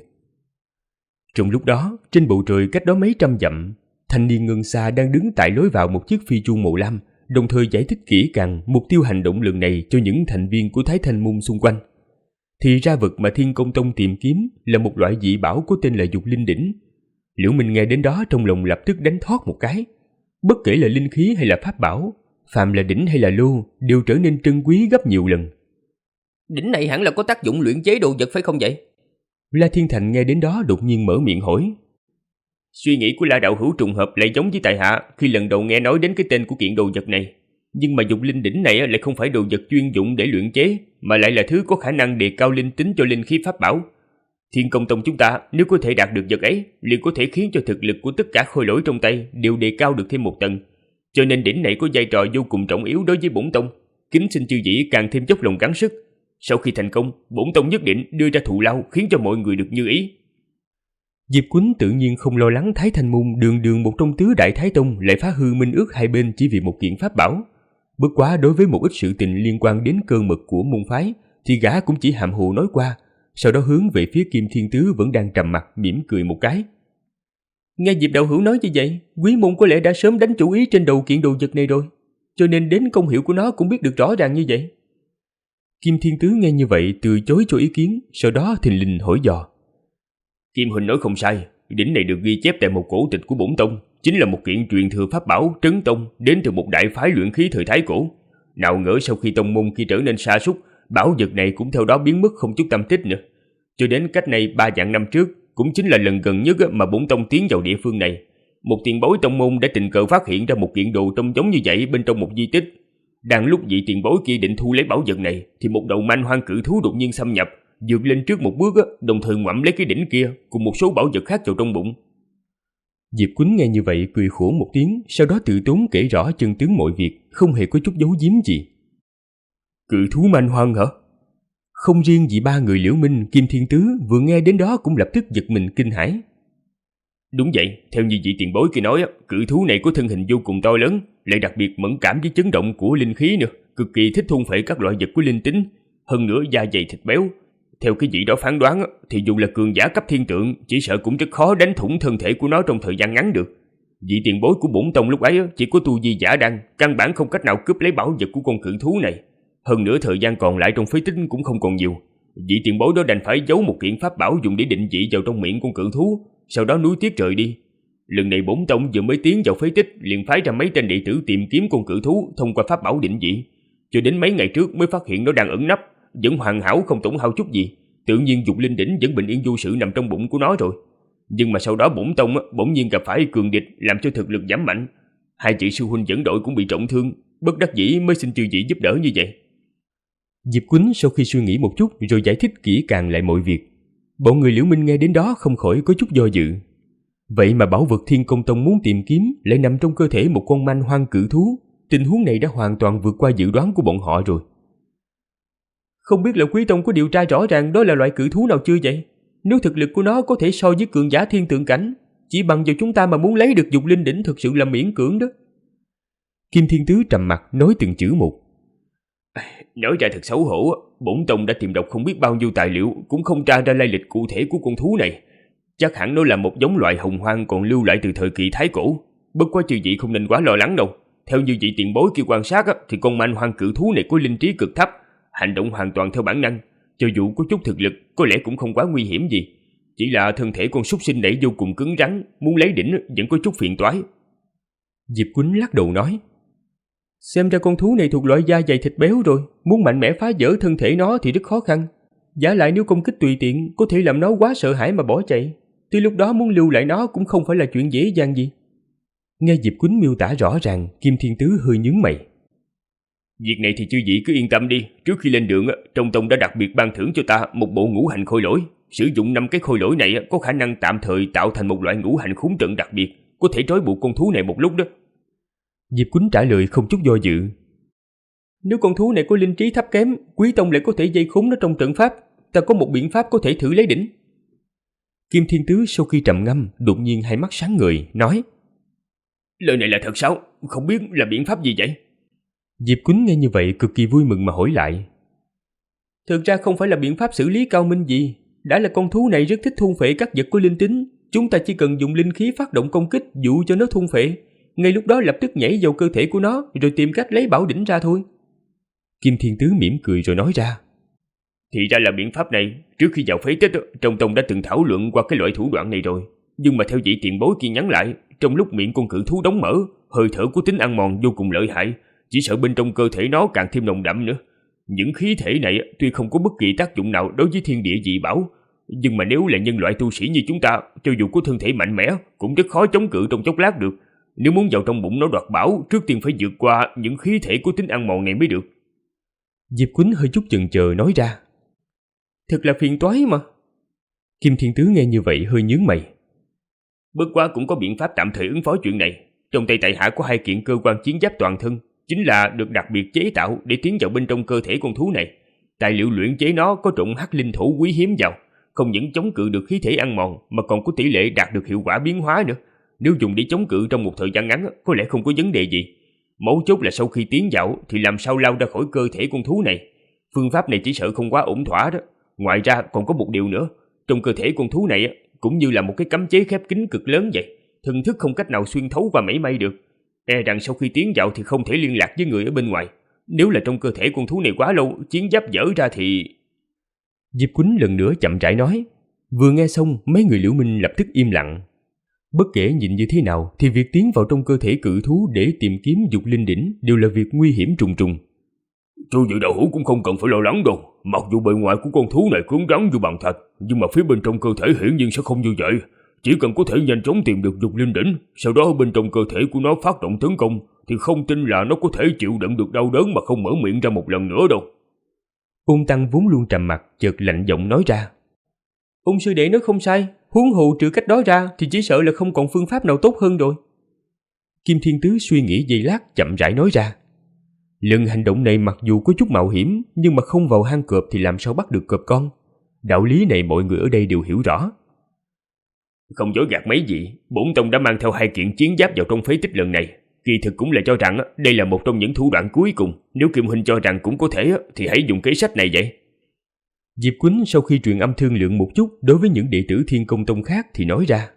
Trong lúc đó, trên bầu trời cách đó mấy trăm dặm, thanh niên ngân xa đang đứng tại lối vào một chiếc phi chu màu lam, đồng thời giải thích kỹ càng mục tiêu hành động lần này cho những thành viên của Thái Thanh môn xung quanh. Thì ra vật mà Thiên Công Tông tìm kiếm là một loại dị bảo có tên là dục linh đỉnh. Liễu Minh nghe đến đó trong lòng lập tức đánh thoát một cái. Bất kể là linh khí hay là pháp bảo, phàm là đỉnh hay là lô đều trở nên trân quý gấp nhiều lần. Đỉnh này hẳn là có tác dụng luyện chế đồ vật phải không vậy? La Thiên Thành nghe đến đó đột nhiên mở miệng hỏi. Suy nghĩ của La đạo hữu trùng hợp lại giống với tại hạ khi lần đầu nghe nói đến cái tên của kiện đồ vật này. Nhưng mà dục linh đỉnh này lại không phải đồ vật chuyên dụng để luyện chế, mà lại là thứ có khả năng đề cao linh tính cho linh khí pháp bảo. Thiên Công Tông chúng ta nếu có thể đạt được vật ấy, liền có thể khiến cho thực lực của tất cả khôi lỗi trong tay đều đề cao được thêm một tầng. Cho nên đỉnh này có vai trò vô cùng trọng yếu đối với bổn tông. Kính xin chư vị càng thêm dốc lòng gắng sức. Sau khi thành công, bổn tông nhất định đưa ra thù lao khiến cho mọi người được như ý. Diệp Quýnh tự nhiên không lo lắng Thái Thanh môn đường đường một trong tứ đại Thái Tông lại phá hư minh ước hai bên chỉ vì một kiện pháp bảo. Bất quá đối với một ít sự tình liên quan đến cơ mật của môn phái thì gã cũng chỉ hàm hồ nói qua, sau đó hướng về phía Kim Thiên Tứ vẫn đang trầm mặt mỉm cười một cái. Nghe Diệp đạo hữu nói như vậy, quý môn có lẽ đã sớm đánh chủ ý trên đầu kiện đồ vật này rồi, cho nên đến công hiệu của nó cũng biết được rõ ràng như vậy. Kim Thiên Tứ nghe như vậy từ chối cho ý kiến, sau đó thình lình hỏi dò. Kim huynh nói không sai, đỉnh này được ghi chép tại một cổ tịch của bổn tông, chính là một kiện truyền thừa pháp bảo trấn tông đến từ một đại phái luyện khí thời Thái cổ. Nào ngờ sau khi tông môn kia trở nên sa sút, bảo vật này cũng theo đó biến mất không chút tâm tích nữa. Cho đến cách này 3 vạn năm trước, cũng chính là lần gần nhất mà bổn tông tiến vào địa phương này, một tiền bối tông môn đã tình cờ phát hiện ra một kiện đồ trông giống như vậy bên trong một di tích. Đang lúc vị tiền bối kia định thu lấy bảo vật này, thì một đầu manh hoang cự thú đột nhiên xâm nhập, vượt lên trước một bước, đồng thời ngoạm lấy cái đỉnh kia cùng một số bảo vật khác vào trong bụng. Diệp Quýnh nghe như vậy cười khổ một tiếng, sau đó tự tốn kể rõ chân tướng mọi việc, không hề có chút giấu giếm gì. Cự thú manh hoang hả? Không riêng gì ba người Liễu Minh, Kim Thiên Tứ vừa nghe đến đó cũng lập tức giật mình kinh hãi. Đúng vậy, theo như vị tiền bối kia nói, cự thú này có thân hình vô cùng to lớn, lại đặc biệt mẫn cảm với chấn động của linh khí nữa, cực kỳ thích thôn phệ các loại vật của linh tính, hơn nữa da dày thịt béo. Theo cái vị đó phán đoán thì dù là cường giả cấp thiên tượng, chỉ sợ cũng rất khó đánh thủng thân thể của nó trong thời gian ngắn được. Vị tiền bối của bổn tông lúc ấy chỉ có tu vi giả đăng, căn bản không cách nào cướp lấy bảo vật của con cự thú này. Hơn nữa thời gian còn lại trong phế tích cũng không còn nhiều. Vị tiền bối đó đành phải giấu một kiện pháp bảo dùng để định vị vào trong miệng con cự thú, sau đó nuối tiếc rời đi. Lần này bổn tông vừa mới tiến vào phế tích liền phái ra mấy tên đệ tử tìm kiếm con cự thú thông qua pháp bảo định vị. Cho đến mấy ngày trước mới phát hiện nó đang ẩn nấp, vẫn hoàn hảo không tổn hao chút gì. Tự nhiên dục linh đỉnh vẫn bình yên vô sự nằm trong bụng của nó rồi. Nhưng mà sau đó bổn tông bỗng nhiên gặp phải cường địch làm cho thực lực giảm mạnh. Hai chị sư huynh dẫn đội cũng bị trọng thương, bất đắc dĩ mới xin chư vị giúp đỡ như vậy. Diệp Quýnh sau khi suy nghĩ một chút rồi giải thích kỹ càng lại mọi việc. Bọn người Liễu Minh nghe đến đó không khỏi có chút do dự. Vậy mà bảo vật Thiên Công Tông muốn tìm kiếm lại nằm trong cơ thể một con manh hoang cự thú. Tình huống này đã hoàn toàn vượt qua dự đoán của bọn họ rồi. Không biết là Quý Tông có điều tra rõ ràng đó là loại cự thú nào chưa vậy? Nếu thực lực của nó có thể so với cường giả thiên tượng cảnh, chỉ bằng vào chúng ta mà muốn lấy được dục linh đỉnh thực sự là miễn cưỡng đó. Kim Thiên Tứ trầm mặt nói từng chữ một. Nói ra thật xấu hổ, bổn tông đã tìm đọc không biết bao nhiêu tài liệu cũng không tra ra lai lịch cụ thể của con thú này. Chắc hẳn nó là một giống loại hồng hoang còn lưu lại từ thời kỳ Thái Cổ. Bất quá chư vị không nên quá lo lắng đâu. Theo như vị tiền bối kia quan sát thì con manh hoang cự thú này có linh trí cực thấp, hành động hoàn toàn theo bản năng. Cho dù có chút thực lực có lẽ cũng không quá nguy hiểm gì. Chỉ là thân thể con súc sinh này vô cùng cứng rắn, muốn lấy đỉnh vẫn có chút phiền toái. Diệp Quýnh lắc đầu nói, xem ra con thú này thuộc loại da dày thịt béo rồi, muốn mạnh mẽ phá vỡ thân thể nó thì rất khó khăn. Giả lại nếu công kích tùy tiện có thể làm nó quá sợ hãi mà bỏ chạy. Tuy lúc đó muốn lưu lại nó cũng không phải là chuyện dễ dàng gì. Nghe Diệp Quýnh miêu tả rõ ràng, Kim Thiên Tứ hơi nhướng mày. Việc này thì chư vị cứ yên tâm đi. Trước khi lên đường, trong tông đã đặc biệt ban thưởng cho ta một bộ ngũ hành khôi lỗi. Sử dụng 5 cái khôi lỗi này có khả năng tạm thời tạo thành một loại ngũ hành khốn trận đặc biệt, có thể trói buộc con thú này một lúc đó. Diệp Quýnh trả lời không chút do dự. Nếu con thú này có linh trí thấp kém, Quý Tông lại có thể dây khốn nó trong trận pháp, ta có một biện pháp có thể thử lấy đỉnh. Kim Thiên Tứ sau khi trầm ngâm, đột nhiên hai mắt sáng ngời, nói, lời này là thật sao? Không biết là biện pháp gì vậy? Diệp Quýnh nghe như vậy cực kỳ vui mừng mà hỏi lại. Thực ra không phải là biện pháp xử lý cao minh gì. Đã là con thú này rất thích thôn phệ các vật có linh tính, chúng ta chỉ cần dùng linh khí phát động công kích dụ cho nó thôn phệ. Ngay lúc đó lập tức nhảy vào cơ thể của nó rồi tìm cách lấy bảo đỉnh ra thôi. Kim Thiên Tứ mỉm cười rồi nói ra. Thì ra là biện pháp này. Trước khi vào phế tích, trong tông đã từng thảo luận qua cái loại thủ đoạn này rồi. Nhưng mà theo vị tiền bối kia nhắn lại, trong lúc miệng con cự thú đóng mở, hơi thở của tính ăn mòn vô cùng lợi hại. Chỉ sợ bên trong cơ thể nó càng thêm nồng đậm nữa. Những khí thể này tuy không có bất kỳ tác dụng nào đối với thiên địa dị bảo, nhưng mà nếu là nhân loại tu sĩ như chúng ta, cho dù có thân thể mạnh mẽ cũng rất khó chống cự trong chốc lát được. Nếu muốn vào trong bụng nó đoạt bảo, trước tiên phải vượt qua những khí thể của tính ăn mòn này mới được. Diệp Quýnh hơi chút chần chờ nói ra. Thật là phiền toái mà. Kim Thiên Tứ nghe như vậy hơi nhướng mày. Bất quá cũng có biện pháp tạm thời ứng phó chuyện này. Trong tay tại hạ có 2 kiện cơ quan chiến giáp toàn thân, chính là được đặc biệt chế tạo để tiến vào bên trong cơ thể con thú này. Tài liệu luyện chế nó có trộn hắc linh thổ quý hiếm vào, không những chống cự được khí thể ăn mòn mà còn có tỷ lệ đạt được hiệu quả biến hóa nữa. Nếu dùng để chống cự trong một thời gian ngắn có lẽ không có vấn đề gì. Mấu chốt là sau khi tiến vào thì làm sao lao ra khỏi cơ thể con thú này. Phương pháp này chỉ sợ không quá ổn thỏa đó. Ngoài ra còn có một điều nữa, trong cơ thể con thú này cũng như là một cái cấm chế khép kín cực lớn vậy, thần thức không cách nào xuyên thấu qua mảy may được. E rằng sau khi tiến vào thì không thể liên lạc với người ở bên ngoài. Nếu là trong cơ thể con thú này quá lâu, chiến giáp dở ra thì... Diệp Quýnh lần nữa chậm rãi nói. Vừa nghe xong, mấy người Liễu Minh lập tức im lặng. Bất kể nhìn như thế nào thì việc tiến vào trong cơ thể cự thú để tìm kiếm dục linh đỉnh đều là việc nguy hiểm trùng trùng. Cho vị đạo hữu cũng không cần phải lo lắng đâu. Mặc dù bề ngoài của con thú này cứng rắn như bằng thạch, nhưng mà phía bên trong cơ thể hiển nhiên sẽ không như vậy. Chỉ cần có thể nhanh chóng tìm được dục linh đỉnh, sau đó bên trong cơ thể của nó phát động tấn công, thì không tin là nó có thể chịu đựng được đau đớn mà không mở miệng ra một lần nữa đâu. Ôn Tăng vốn luôn trầm mặc, chợt lạnh giọng nói ra. Ôn sư đệ nói không sai, huống hồ trừ cách đó ra thì chỉ sợ là không còn phương pháp nào tốt hơn rồi. Kim Thiên Tứ suy nghĩ giây lát chậm rãi nói ra. Lần hành động này mặc dù có chút mạo hiểm, nhưng mà không vào hang cọp thì làm sao bắt được cọp con. Đạo lý này mọi người ở đây đều hiểu rõ. Không dối gạt mấy vị, bổn tông đã mang theo 2 kiện chiến giáp vào trong phế tích lần này. Kỳ thực cũng là cho rằng đây là một trong những thủ đoạn cuối cùng. Nếu Kim huynh cho rằng cũng có thể thì hãy dùng kế sách này vậy. Diệp Quýnh sau khi truyền âm thương lượng một chút đối với những đệ tử Thiên Công Tông khác thì nói ra.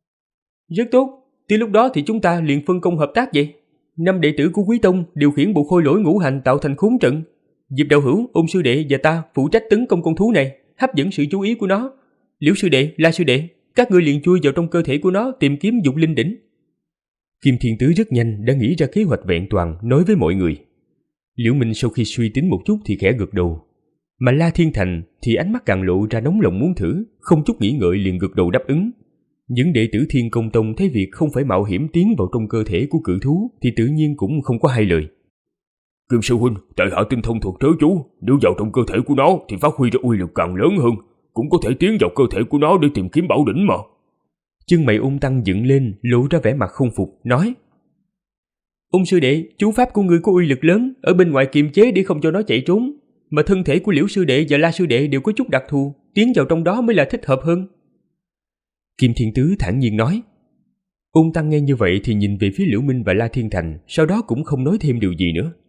Rất tốt, từ lúc đó thì chúng ta liền phân công hợp tác vậy. 5 đệ tử của Quý Tông điều khiển bộ khôi lỗi ngũ hành tạo thành khốn trận. Diệp đạo hữu, Ôn sư đệ và ta phụ trách tấn công con thú này, hấp dẫn sự chú ý của nó. Liễu sư đệ, La sư đệ, các ngươi liền chui vào trong cơ thể của nó tìm kiếm dục linh đỉnh. Kim Thiên Tứ rất nhanh đã nghĩ ra kế hoạch vẹn toàn nói với mọi người. Liễu Minh sau khi suy tính một chút thì khẽ gật đầu. Mà La Thiên Thành thì ánh mắt càng lộ ra nóng lòng muốn thử, không chút nghĩ ngợi liền gật đầu đáp ứng. Những đệ tử Thiên Công Tông thấy việc không phải mạo hiểm tiến vào trong cơ thể của cự thú thì tự nhiên cũng không có hai lời. Kim sư huynh, tại hạ tinh thông thuật trớ chú, nếu vào trong cơ thể của nó thì phát huy ra uy lực càng lớn hơn, cũng có thể tiến vào cơ thể của nó để tìm kiếm bảo đỉnh mà. Chân mày Ôn Tăng dựng lên, lộ ra vẻ mặt không phục, nói: Ôn sư đệ, chú pháp của ngươi có uy lực lớn, ở bên ngoài kiềm chế để không cho nó chạy trốn. mà thân thể của Liễu sư đệ và La sư đệ đều có chút đặc thù, tiến vào trong đó mới là thích hợp hơn. Kim Thiên Tứ thản nhiên nói. Ung Tăng nghe như vậy thì nhìn về phía Liễu Minh và La Thiên Thành, sau đó cũng không nói thêm điều gì nữa.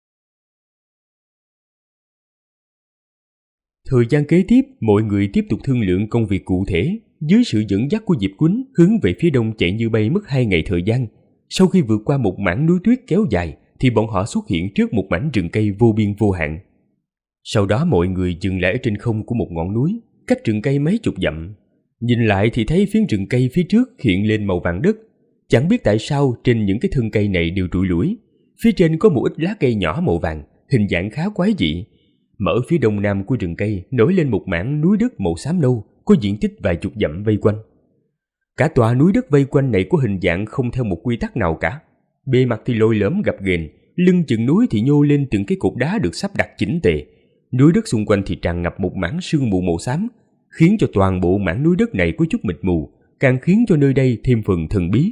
Thời gian kế tiếp, mọi người tiếp tục thương lượng công việc cụ thể. Dưới sự dẫn dắt của Diệp Quýnh, hướng về phía đông chạy như bay mất 2 ngày thời gian. Sau khi vượt qua một mảng núi tuyết kéo dài, thì bọn họ xuất hiện trước một mảnh rừng cây vô biên vô hạn. Sau đó mọi người dừng lại ở trên không của một ngọn núi, cách rừng cây mấy chục dặm. Nhìn lại thì thấy phiến rừng cây phía trước hiện lên màu vàng đất. Chẳng biết tại sao trên những cái thân cây này đều trụi lủi. Phía trên có một ít lá cây nhỏ màu vàng, hình dạng khá quái dị. Mà ở phía đông nam của rừng cây nổi lên một mảng núi đất màu xám nâu, có diện tích vài chục dặm vây quanh. Cả tòa núi đất vây quanh này có hình dạng không theo một quy tắc nào cả. Bề mặt thì lồi lõm gập ghềnh, lưng chừng núi thì nhô lên từng cái cột đá được sắp đặt chỉnh tề. Núi đất xung quanh thì tràn ngập một mảng sương mù màu xám, khiến cho toàn bộ mảng núi đất này có chút mịt mù, càng khiến cho nơi đây thêm phần thần bí.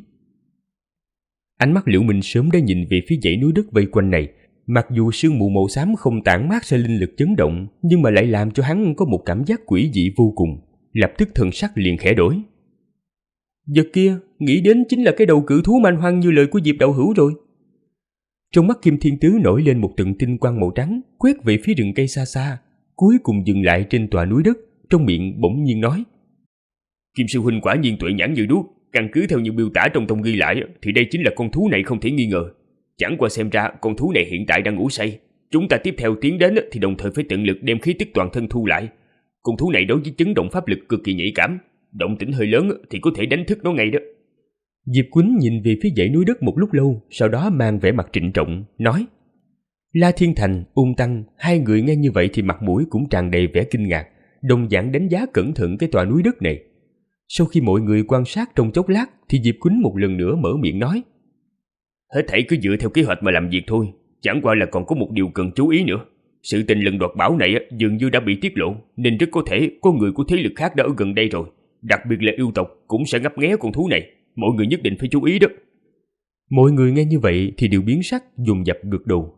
Ánh mắt Liễu Minh sớm đã nhìn về phía dãy núi đất vây quanh này. Mặc dù sương mù màu xám không tản mát ra linh lực chấn động, nhưng mà lại làm cho hắn có một cảm giác quỷ dị vô cùng. Lập tức thần sắc liền khẽ đổi. Vật kia, nghĩ đến chính là cái đầu cự thú man hoang như lời của Diệp đạo hữu rồi. Trong mắt Kim Thiên Tứ nổi lên một tầng tinh quang màu trắng, quét về phía rừng cây xa xa, cuối cùng dừng lại trên tòa núi đất, trong miệng bỗng nhiên nói. Kim sư huynh quả nhiên tuệ nhãn như đuốc, căn cứ theo như miêu tả trong tông ghi lại thì đây chính là con thú này không thể nghi ngờ. Chẳng qua xem ra con thú này hiện tại đang ngủ say. Chúng ta tiếp theo tiến đến thì đồng thời phải tận lực đem khí tức toàn thân thu lại. Con thú này đối với chấn động pháp lực cực kỳ nhạy cảm, động tĩnh hơi lớn thì có thể đánh thức nó ngay đó. Diệp Quýnh nhìn về phía dãy núi đất một lúc lâu, sau đó mang vẻ mặt trịnh trọng, nói. La Thiên Thành, Ung Tăng, hai người nghe như vậy thì mặt mũi cũng tràn đầy vẻ kinh ngạc, đồng dạng đánh giá cẩn thận cái tòa núi đất này. Sau khi mọi người quan sát trong chốc lát thì Diệp Quýnh một lần nữa mở miệng nói. Hết thảy cứ dựa theo kế hoạch mà làm việc thôi, chẳng qua là còn có một điều cần chú ý nữa. Sự tình lần đoạt bảo này dường như đã bị tiết lộ, nên rất có thể có người của thế lực khác đã ở gần đây rồi, đặc biệt là yêu tộc cũng sẽ ngấp nghé con thú này, mọi người nhất định phải chú ý đó. Mọi người nghe như vậy thì đều biến sắc, dồn dập gật đầu.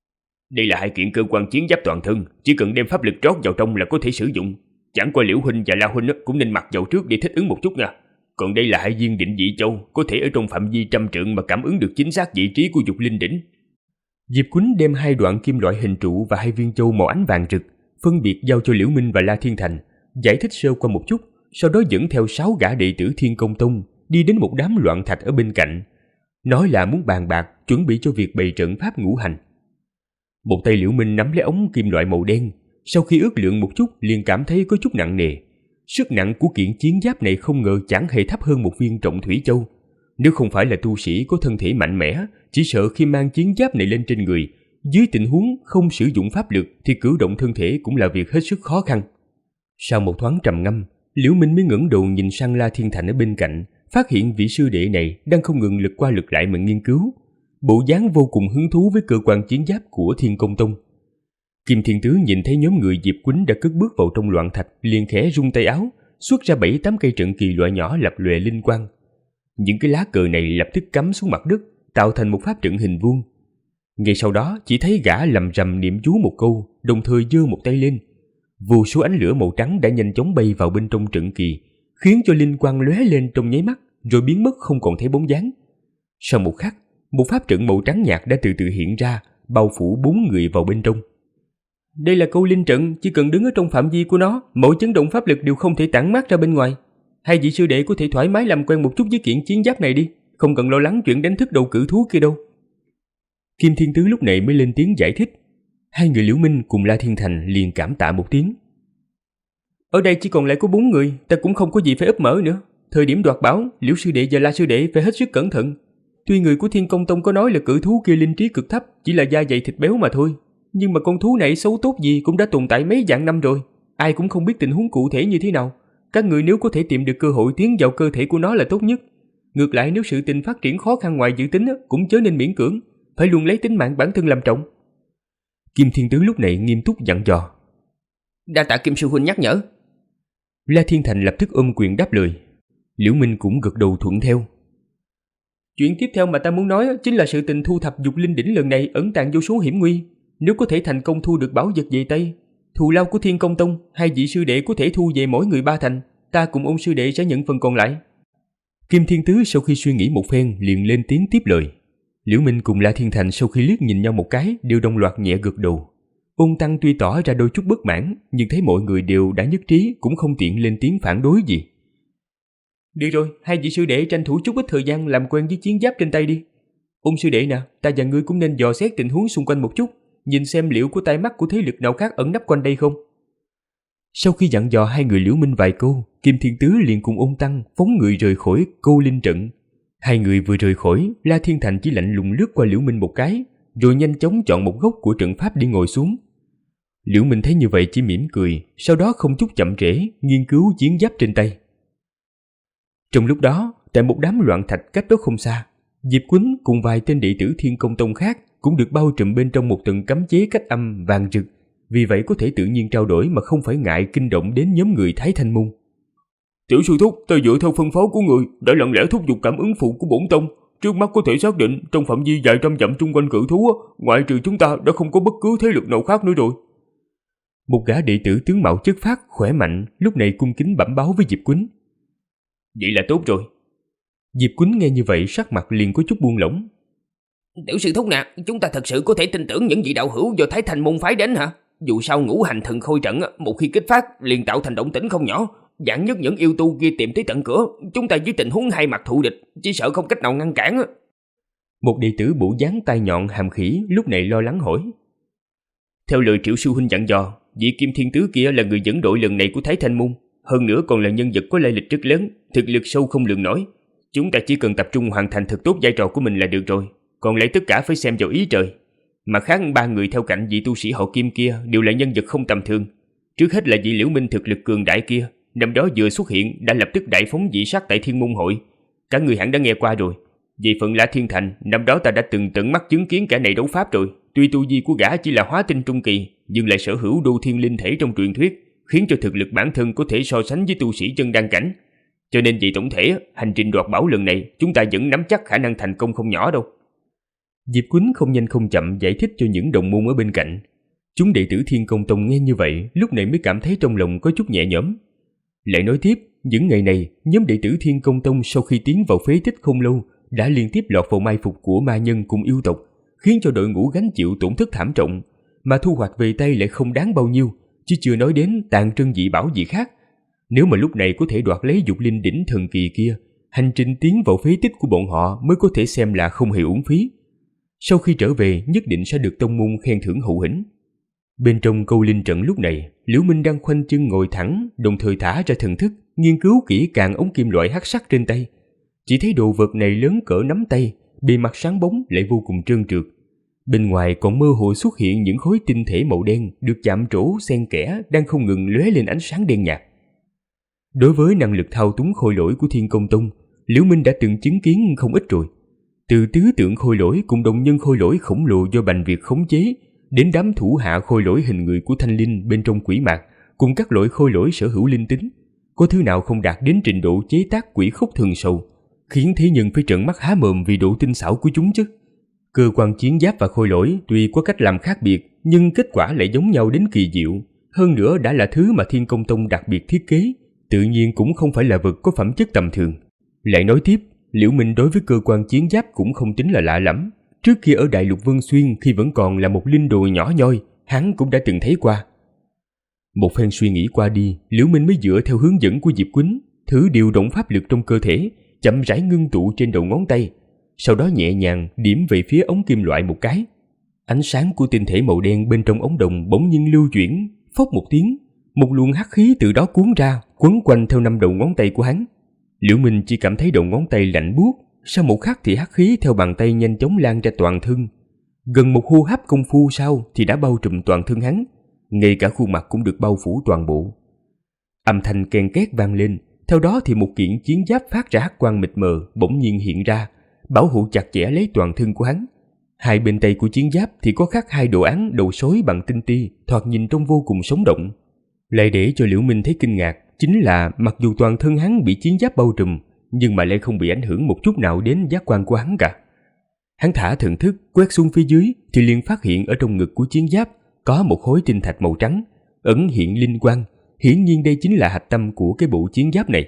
Đây là hai kiện cơ quan chiến giáp toàn thân, chỉ cần đem pháp lực rót vào trong là có thể sử dụng. Chẳng qua Liễu huynh và La huynh cũng nên mặc vào trước để thích ứng một chút nha. Còn đây là hai viên định dị châu, có thể ở trong phạm vi 100 trượng mà cảm ứng được chính xác vị trí của dục linh đỉnh. Diệp Quýnh đem 2 đoạn kim loại hình trụ và 2 viên châu màu ánh vàng rực, phân biệt giao cho Liễu Minh và La Thiên Thành, giải thích sơ qua một chút, sau đó dẫn theo 6 gã đệ tử Thiên Công Tông đi đến một đám loạn thạch ở bên cạnh, nói là muốn bàn bạc chuẩn bị cho việc bày trận pháp ngũ hành. Một tay Liễu Minh nắm lấy ống kim loại màu đen, sau khi ước lượng một chút liền cảm thấy có chút nặng nề. Sức nặng của kiện chiến giáp này không ngờ chẳng hề thấp hơn một viên trọng thủy châu. Nếu không phải là tu sĩ có thân thể mạnh mẽ, chỉ sợ khi mang chiến giáp này lên trên người, dưới tình huống không sử dụng pháp lực thì cử động thân thể cũng là việc hết sức khó khăn. Sau một thoáng trầm ngâm, Liễu Minh mới ngẩng đầu nhìn sang La Thiên Thành ở bên cạnh, phát hiện vị sư đệ này đang không ngừng lật qua lật lại mà nghiên cứu, bộ dáng vô cùng hứng thú với cơ quan chiến giáp của Thiên Công Tông. Kim Thiên Tứ nhìn thấy nhóm người Diệp Quýnh đã cất bước vào trong loạn thạch, liền khẽ rung tay áo, xuất ra 7-8 cây trận kỳ loại nhỏ lập lòe linh quang. Những cái lá cờ này lập tức cắm xuống mặt đất, tạo thành một pháp trận hình vuông. Ngay sau đó chỉ thấy gã lầm rầm niệm chú một câu, đồng thời giơ một tay lên. Vô số ánh lửa màu trắng đã nhanh chóng bay vào bên trong trận kỳ, khiến cho linh quang lóe lên trong nháy mắt, rồi biến mất không còn thấy bóng dáng. Sau một khắc, một pháp trận màu trắng nhạt đã từ từ hiện ra, bao phủ 4 người vào bên trong. Đây là câu linh trận, chỉ cần đứng ở trong phạm vi của nó, mọi chấn động pháp lực đều không thể tản mát ra bên ngoài. Hai vị sư đệ có thể thoải mái làm quen một chút với kiện chiến giáp này đi, không cần lo lắng chuyện đánh thức đầu cự thú kia đâu. Kim Thiên Tứ lúc này mới lên tiếng giải thích. Hai người Liễu Minh cùng La Thiên Thành liền cảm tạ một tiếng. Ở đây chỉ còn lại có 4 người, ta cũng không có gì phải ấp mở nữa. Thời điểm đoạt bảo, Liễu sư đệ và La sư đệ phải hết sức cẩn thận. Tuy người của Thiên Công Tông có nói là cự thú kia linh trí cực thấp, chỉ là da dày thịt béo mà thôi, nhưng mà con thú này xấu tốt gì cũng đã tồn tại mấy vạn năm rồi, ai cũng không biết tình huống cụ thể như thế nào. Các người nếu có thể tìm được cơ hội tiến vào cơ thể của nó là tốt nhất. Ngược lại nếu sự tình phát triển khó khăn ngoài dự tính cũng chớ nên miễn cưỡng, phải luôn lấy tính mạng bản thân làm trọng. Kim Thiên Tứ lúc này nghiêm túc dặn dò. Đa tạ Kim sư huynh nhắc nhở. La Thiên Thành lập tức ôm quyền đáp lời. Liễu Minh cũng gật đầu thuận theo. Chuyện tiếp theo mà ta muốn nói chính là sự tình thu thập dục linh đỉnh lần này ẩn tàng vô số hiểm nguy. Nếu có thể thành công thu được bảo vật về tay, thù lao của Thiên Công Tông, hai vị sư đệ có thể thu về mỗi người 3 thành, ta cùng ông sư đệ sẽ nhận phần còn lại. Kim Thiên Tứ sau khi suy nghĩ một phen liền lên tiếng tiếp lời. Liễu Minh cùng La Thiên Thành sau khi liếc nhìn nhau một cái đều đồng loạt nhẹ gật đầu. Ôn Tăng tuy tỏ ra đôi chút bất mãn, nhưng thấy mọi người đều đã nhất trí cũng không tiện lên tiếng phản đối gì. Được rồi, hai vị sư đệ tranh thủ chút ít thời gian làm quen với chiến giáp trên tay đi. Ông sư đệ nè, ta và ngươi cũng nên dò xét tình huống xung quanh một chút, nhìn xem liệu có tai mắt của thế lực nào khác ẩn nấp quanh đây không. Sau khi dặn dò hai người Liễu Minh vài câu, Kim Thiên Tứ liền cùng Ôn Tăng phóng người rời khỏi Cô Linh trận. Hai người vừa rời khỏi, La Thiên Thành chỉ lạnh lùng lướt qua Liễu Minh một cái, rồi nhanh chóng chọn một góc của trận pháp đi ngồi xuống. Liễu Minh thấy như vậy chỉ mỉm cười, sau đó không chút chậm trễ nghiên cứu chiến giáp trên tay. Trong lúc đó, tại một đám loạn thạch cách đó không xa, Diệp Quýnh cùng vài tên đệ tử Thiên Công Tông khác cũng được bao trùm bên trong một tầng cấm chế cách âm vàng rực, vì vậy có thể tự nhiên trao đổi mà không phải ngại kinh động đến nhóm người Thái Thanh Môn. Tiểu sư thúc, ta dựa theo phân phó của người đã lặng lẽ thúc giục cảm ứng phụ của bổn tông, trước mắt có thể xác định trong phạm vi vài trăm dặm xung quanh cự thú, ngoại trừ chúng ta đã không có bất cứ thế lực nào khác nữa rồi. Một gã đệ tử tướng mạo chất phác khỏe mạnh lúc này cung kính bẩm báo với Diệp Quýnh. Vậy là tốt rồi. Diệp Quýnh nghe như vậy sắc mặt liền có chút buông lỏng. Tiểu sư thúc nè, chúng ta thật sự có thể tin tưởng những vị đạo hữu do Thái Thanh Môn phái đến hả? Dù sao ngũ hành thần khôi trận một khi kích phát liền tạo thành động tĩnh không nhỏ, vạn nhất những yêu tu kia tìm tới tận cửa, chúng ta dưới tình huống hai mặt thù địch chỉ sợ không cách nào ngăn cản. Một đệ tử bộ dáng tai nhọn hàm khỉ lúc này lo lắng hỏi. Theo lời Triệu sư huynh dặn dò, vị Kim Thiên Tứ kia là người dẫn đội lần này của Thái Thanh Môn, hơn nữa còn là nhân vật có lai lịch rất lớn, thực lực sâu không lường nổi. Chúng ta chỉ cần tập trung hoàn thành thật tốt vai trò của mình là được rồi, còn lại tất cả phải xem vào ý trời. Mặt khác 3 người theo cạnh vị tu sĩ họ Kim kia đều là nhân vật không tầm thường. Trước hết là vị Liễu Minh thực lực cường đại kia, năm đó vừa xuất hiện đã lập tức đại phóng dị sát tại Thiên Môn hội, cả người hẳn đã nghe qua rồi. Về phần La Thiên Thành, năm đó ta đã từng tận mắt chứng kiến kẻ này đấu pháp rồi. Tuy tu vi của gã chỉ là hóa tinh trung kỳ, nhưng lại sở hữu đô thiên linh thể trong truyền thuyết, khiến cho thực lực bản thân có thể so sánh với tu sĩ chân đan cảnh. Cho nên về tổng thể, hành trình đoạt bảo lần này chúng ta vẫn nắm chắc khả năng thành công không nhỏ đâu. Diệp Quýnh không nhanh không chậm giải thích cho những đồng môn ở bên cạnh. Chúng đệ tử Thiên Công Tông nghe như vậy, lúc này mới cảm thấy trong lòng có chút nhẹ nhõm. Lại nói tiếp, những ngày này, nhóm đệ tử Thiên Công Tông sau khi tiến vào phế tích không lâu, đã liên tiếp lọt vào mai phục của ma nhân cùng yêu tộc, khiến cho đội ngũ gánh chịu tổn thất thảm trọng, mà thu hoạch về tay lại không đáng bao nhiêu, chứ chưa nói đến tàn trân dị bảo gì khác. Nếu mà lúc này có thể đoạt lấy dục linh đỉnh thần kỳ kia, hành trình tiến vào phế tích của bọn họ mới có thể xem là không hề uổng phí. Sau khi trở về, nhất định sẽ được tông môn khen thưởng hậu hĩnh. Bên trong Câu Linh trận lúc này, Liễu Minh đang khoanh chân ngồi thẳng, đồng thời thả ra thần thức, nghiên cứu kỹ càng ống kim loại hắc sắc trên tay. Chỉ thấy đồ vật này lớn cỡ nắm tay, bề mặt sáng bóng lại vô cùng trơn trượt. Bên ngoài còn mơ hồ xuất hiện những khối tinh thể màu đen được chạm trổ xen kẽ đang không ngừng lóe lên ánh sáng đen nhạt. Đối với năng lực thao túng khôi lỗi của Thiên Công Tông, Liễu Minh đã từng chứng kiến không ít rồi. Từ tứ tượng khôi lỗi cùng đồng nhân khôi lỗi khổng lồ do Bành Việt khống chế, đến đám thủ hạ khôi lỗi hình người của Thanh Linh bên trong quỷ mạc, cùng các loại khôi lỗi sở hữu linh tính, có thứ nào không đạt đến trình độ chế tác quỷ khúc thường sầu, khiến thế nhân phải trợn mắt há mồm vì độ tinh xảo của chúng chứ. Cơ quan chiến giáp và khôi lỗi tuy có cách làm khác biệt, nhưng kết quả lại giống nhau đến kỳ diệu. Hơn nữa đã là thứ mà Thiên Công Tông đặc biệt thiết kế, tự nhiên cũng không phải là vật có phẩm chất tầm thường. Lại nói tiếp, Liễu Minh đối với cơ quan chiến giáp cũng không tính là lạ lắm. Trước kia ở Đại Lục Vân Xuyên khi vẫn còn là một linh đồ nhỏ nhoi, hắn cũng đã từng thấy qua. Một phen suy nghĩ qua đi, Liễu Minh mới dựa theo hướng dẫn của Diệp Quýnh, thử điều động pháp lực trong cơ thể, chậm rãi ngưng tụ trên đầu ngón tay, sau đó nhẹ nhàng điểm về phía ống kim loại một cái. Ánh sáng của tinh thể màu đen bên trong ống đồng bỗng nhiên lưu chuyển, phốc một tiếng, một luồng hắc khí từ đó cuốn ra, quấn quanh theo 5 đầu ngón tay của hắn. Liễu Minh chỉ cảm thấy đầu ngón tay lạnh buốt, sau một khắc thì hắc khí theo bàn tay nhanh chóng lan ra toàn thân. Gần một hô hấp công phu sau thì đã bao trùm toàn thân hắn, ngay cả khuôn mặt cũng được bao phủ toàn bộ. Âm thanh ken két vang lên, theo đó thì một kiện chiến giáp phát ra hắc quang mịt mờ bỗng nhiên hiện ra, bảo hộ chặt chẽ lấy toàn thân của hắn. Hai bên tay của chiến giáp thì có khắc 2 đồ án đầu sói bằng tinh ti, thoạt nhìn trông vô cùng sống động. Lại để cho Liễu Minh thấy kinh ngạc chính là mặc dù toàn thân hắn bị chiến giáp bao trùm, nhưng mà lại không bị ảnh hưởng một chút nào đến giác quan của hắn cả. Hắn thả thần thức quét xuống phía dưới thì liền phát hiện ở trong ngực của chiến giáp có một khối tinh thạch màu trắng, ẩn hiện linh quang, hiển nhiên đây chính là hạch tâm của cái bộ chiến giáp này.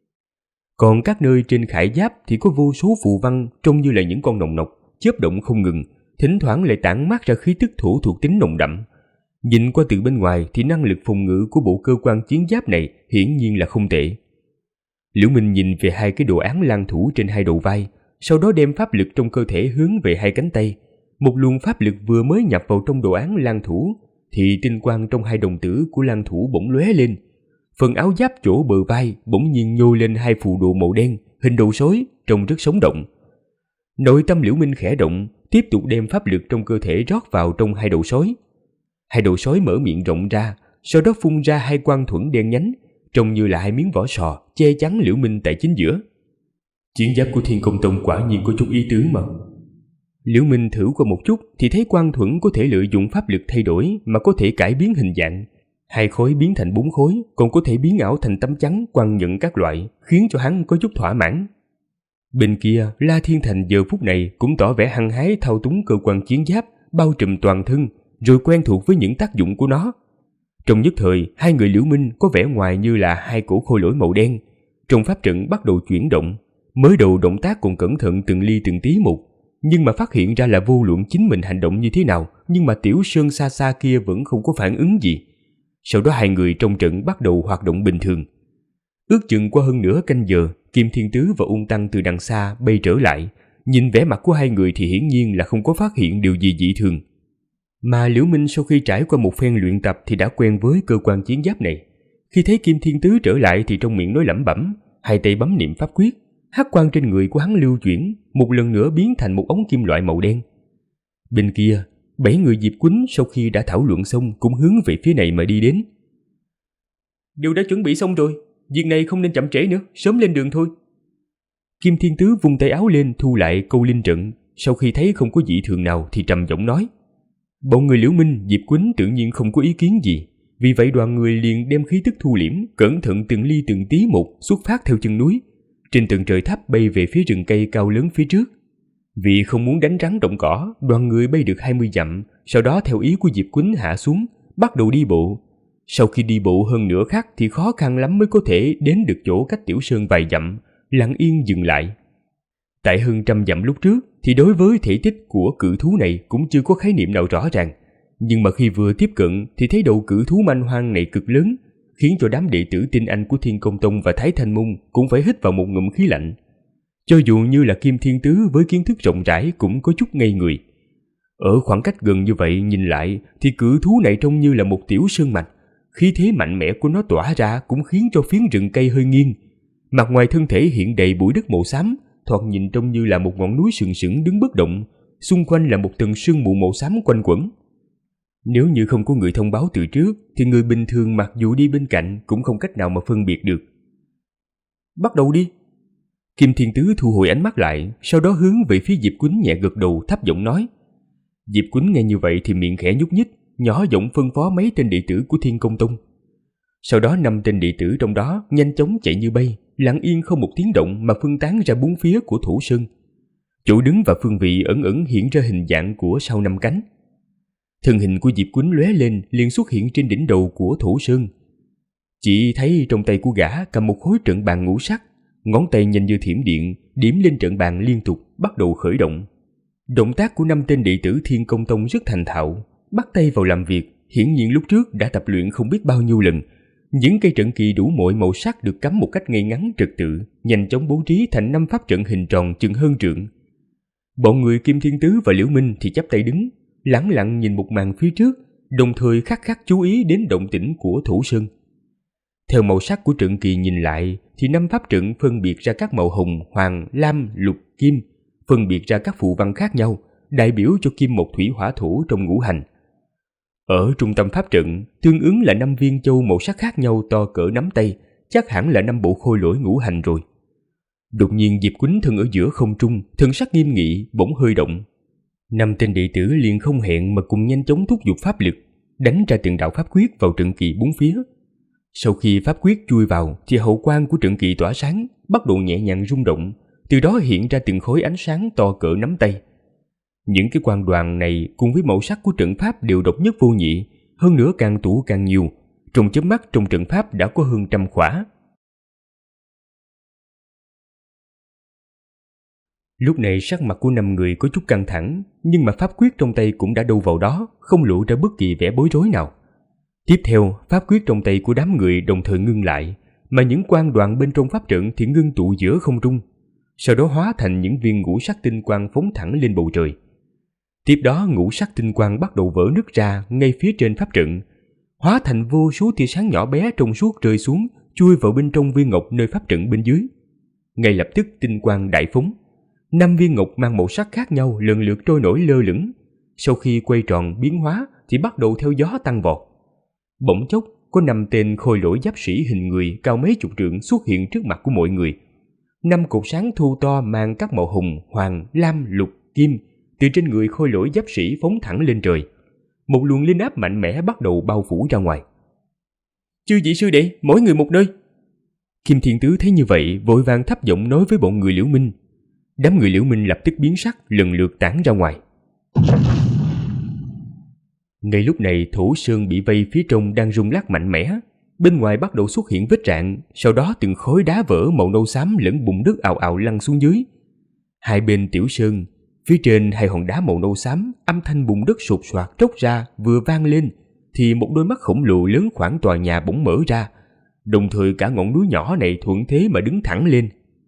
Còn các nơi trên khải giáp thì có vô số phù văn trông như là những con nòng nọc, chớp động không ngừng, thỉnh thoảng lại tản mát ra khí tức thổ thuộc tính nồng đậm. Nhìn qua từ bên ngoài thì năng lực phòng ngự của bộ cơ quan chiến giáp này hiển nhiên là không tệ. Liễu Minh nhìn về hai cái đồ án lang thủ trên hai đầu vai, sau đó đem pháp lực trong cơ thể hướng về hai cánh tay. Một luồng pháp lực vừa mới nhập vào trong đồ án lang thủ thì tinh quang trong hai đồng tử của lang thủ bỗng lóe lên. Phần áo giáp chỗ bờ vai bỗng nhiên nhô lên hai phù đồ màu đen, hình đầu sói, trông rất sống động. Nội tâm Liễu Minh khẽ động, tiếp tục đem pháp lực trong cơ thể rót vào trong hai đầu sói. Hai đầu sói mở miệng rộng ra, sau đó phun ra hai quang thuẫn đen nhánh, trông như là hai miếng vỏ sò che chắn Liễu Minh tại chính giữa. Chiến giáp của Thiên Công Tông quả nhiên có chút ý tứ mà. Liễu Minh thử qua một chút thì thấy quang thuẫn có thể lợi dụng pháp lực thay đổi mà có thể cải biến hình dạng. Hai khối biến thành 4 khối, còn có thể biến ảo thành tấm chắn quang nhận các loại, khiến cho hắn có chút thỏa mãn. Bên kia, La Thiên Thành giờ phút này cũng tỏ vẻ hăng hái thao túng cơ quan chiến giáp, bao trùm toàn thân, rồi quen thuộc với những tác dụng của nó. Trong nhất thời, hai người Liễu Minh có vẻ ngoài như là hai cổ khôi lỗi màu đen. Trong pháp trận bắt đầu chuyển động, mới đầu động tác còn cẩn thận từng ly từng tí một, nhưng mà phát hiện ra là vô luận chính mình hành động như thế nào, nhưng mà Tiểu Sơn xa xa kia vẫn không có phản ứng gì. Sau đó hai người trong trận bắt đầu hoạt động bình thường. Ước chừng qua hơn nửa canh giờ, Kim Thiên Tứ và Ung Tăng từ đằng xa bay trở lại. Nhìn vẻ mặt của hai người thì hiển nhiên là không có phát hiện điều gì dị thường. Mà Liễu Minh sau khi trải qua một phen luyện tập thì đã quen với cơ quan chiến giáp này. Khi thấy Kim Thiên Tứ trở lại thì trong miệng nói lẩm bẩm, hai tay bấm niệm pháp quyết, hắc quang trên người của hắn lưu chuyển, một lần nữa biến thành một ống kim loại màu đen. Bên kia, 7 người Diệp Quýnh sau khi đã thảo luận xong cũng hướng về phía này mà đi đến. Đều đã chuẩn bị xong rồi, việc này không nên chậm trễ nữa, sớm lên đường thôi. Kim Thiên Tứ vung tay áo lên thu lại câu linh trận, sau khi thấy không có dị thường nào thì trầm giọng nói. Bọn người Liễu Minh, Diệp Quýnh tự nhiên không có ý kiến gì, vì vậy đoàn người liền đem khí tức thu liễm, cẩn thận từng ly từng tí một xuất phát theo chân núi, trên tầng trời thấp bay về phía rừng cây cao lớn phía trước. Vì không muốn đánh rắn động cỏ, đoàn người bay được 20 dặm, sau đó theo ý của Diệp Quýnh hạ xuống, bắt đầu đi bộ. Sau khi đi bộ hơn nửa khắc thì khó khăn lắm mới có thể đến được chỗ cách Tiểu Sơn vài dặm, lặng yên dừng lại. Tại hơn 100 dặm lúc trước thì đối với thể tích của cự thú này cũng chưa có khái niệm nào rõ ràng, nhưng mà khi vừa tiếp cận thì thấy đầu cự thú manh hoang này cực lớn, khiến cho đám đệ tử tinh anh của Thiên Công Tông và Thái Thanh Môn cũng phải hít vào một ngụm khí lạnh. Cho dù như là Kim Thiên Tứ với kiến thức rộng rãi cũng có chút ngây người. Ở khoảng cách gần như vậy nhìn lại thì cự thú này trông như là một tiểu sơn mạch, khí thế mạnh mẽ của nó tỏa ra cũng khiến cho phiến rừng cây hơi nghiêng. Mặt ngoài thân thể hiện đầy bụi đất màu xám, thoạt nhìn trông như là một ngọn núi sừng sững đứng bất động, xung quanh là một tầng sương mù màu xám quanh quẩn. Nếu như không có người thông báo từ trước thì người bình thường mặc dù đi bên cạnh cũng không cách nào mà phân biệt được. Bắt đầu đi. Kim Thiên Tứ thu hồi ánh mắt lại, sau đó hướng về phía Diệp Quýnh nhẹ gật đầu thấp giọng nói. Diệp Quýnh nghe như vậy thì miệng khẽ nhúc nhích, nhỏ giọng phân phó mấy tên đệ tử của Thiên Công Tông. Sau đó 5 tên đệ tử trong đó nhanh chóng chạy như bay, lặng yên không một tiếng động mà phân tán ra 4 phía của Thủ Sơn. Chỗ đứng và phương vị ẩn ẩn hiện ra hình dạng của sau 5 cánh. Thân hình của Diệp Quýnh lóe lên liền xuất hiện trên đỉnh đầu của Thủ Sơn. Chỉ thấy trong tay của gã cầm một khối trận bàn ngũ sắc, ngón tay nhanh như thiểm điện điểm lên trận bàn liên tục bắt đầu khởi động. Động tác của 5 tên đệ tử Thiên Công Tông rất thành thạo, bắt tay vào làm việc, hiển nhiên lúc trước đã tập luyện không biết bao nhiêu lần. Những cây trận kỳ đủ mọi màu sắc được cắm một cách ngay ngắn trật tự, nhanh chóng bố trí thành 5 pháp trận hình tròn chừng hơn trượng. Bọn người Kim Thiên Tứ và Liễu Minh thì chắp tay đứng, lẳng lặng nhìn một màn phía trước, đồng thời khắc khắc chú ý đến động tĩnh của Thủ Sơn. Theo màu sắc của trận kỳ nhìn lại thì 5 pháp trận phân biệt ra các màu hồng, hoàng, lam, lục, kim, phân biệt ra các phù văn khác nhau, đại biểu cho kim mộc thủy hỏa thổ trong ngũ hành. Ở trung tâm pháp trận tương ứng là 5 viên châu màu sắc khác nhau to cỡ nắm tay, chắc hẳn là 5 bộ khôi lỗi ngũ hành rồi. Đột nhiên Diệp Quýnh thân ở giữa không trung, thần sắc nghiêm nghị, bỗng hơi động. 5 tên đệ tử liền không hẹn mà cùng nhanh chóng thúc giục pháp lực, đánh ra từng đạo pháp quyết vào trận kỳ 4 phía. Sau khi pháp quyết chui vào thì hậu quang của trận kỳ tỏa sáng, bắt đầu nhẹ nhàng rung động, từ đó hiện ra từng khối ánh sáng to cỡ nắm tay. Những cái quan đoàn này cùng với màu sắc của trận pháp đều độc nhất vô nhị, hơn nữa càng tủ càng nhiều. Trong chớp mắt trong trận pháp đã có hơn 100 khỏa. Lúc này sắc mặt của 5 người có chút căng thẳng, nhưng mà pháp quyết trong tay cũng đã đâu vào đó, không lộ ra bất kỳ vẻ bối rối nào. Tiếp theo, pháp quyết trong tay của đám người đồng thời ngưng lại, mà những quan đoàn bên trong pháp trận thì ngưng tụ giữa không trung, sau đó hóa thành những viên ngũ sắc tinh quang phóng thẳng lên bầu trời. Tiếp đó ngũ sắc tinh quang bắt đầu vỡ nứt ra ngay phía trên pháp trận, hóa thành vô số tia sáng nhỏ bé trong suốt rơi xuống, chui vào bên trong viên ngọc nơi pháp trận bên dưới. Ngay lập tức tinh quang đại phóng, 5 viên ngọc mang màu sắc khác nhau lần lượt trôi nổi lơ lửng. Sau khi quay tròn biến hóa thì bắt đầu theo gió tăng vọt. Bỗng chốc có 5 tên khôi lỗi giáp sĩ hình người cao mấy chục trượng xuất hiện trước mặt của mọi người. 5 cột sáng thô to mang các màu hồng, hoàng, lam, lục, kim từ trên người khôi lỗi giáp sĩ phóng thẳng lên trời. Một luồng linh áp mạnh mẽ bắt đầu bao phủ ra ngoài. Chư vị sư đệ, mỗi người một nơi. Kim Thiên Tứ thấy như vậy, vội vàng thấp giọng nói với bọn người Liễu Minh. Đám người Liễu Minh lập tức biến sắc, lần lượt tản ra ngoài. Ngay lúc này, Thổ Sơn bị vây phía trong đang rung lắc mạnh mẽ. Bên ngoài bắt đầu xuất hiện vết rạn, sau đó từng khối đá vỡ màu nâu xám lẫn bùn đất ào ào lăn xuống dưới. Hai bên Tiểu Sơn, phía trên hai hòn đá màu nâu xám, âm thanh bùn đất sột soạt tróc ra vừa vang lên, thì một đôi mắt khổng lồ lớn khoảng tòa nhà bỗng mở ra, đồng thời cả ngọn núi nhỏ này thuận thế mà đứng thẳng lên.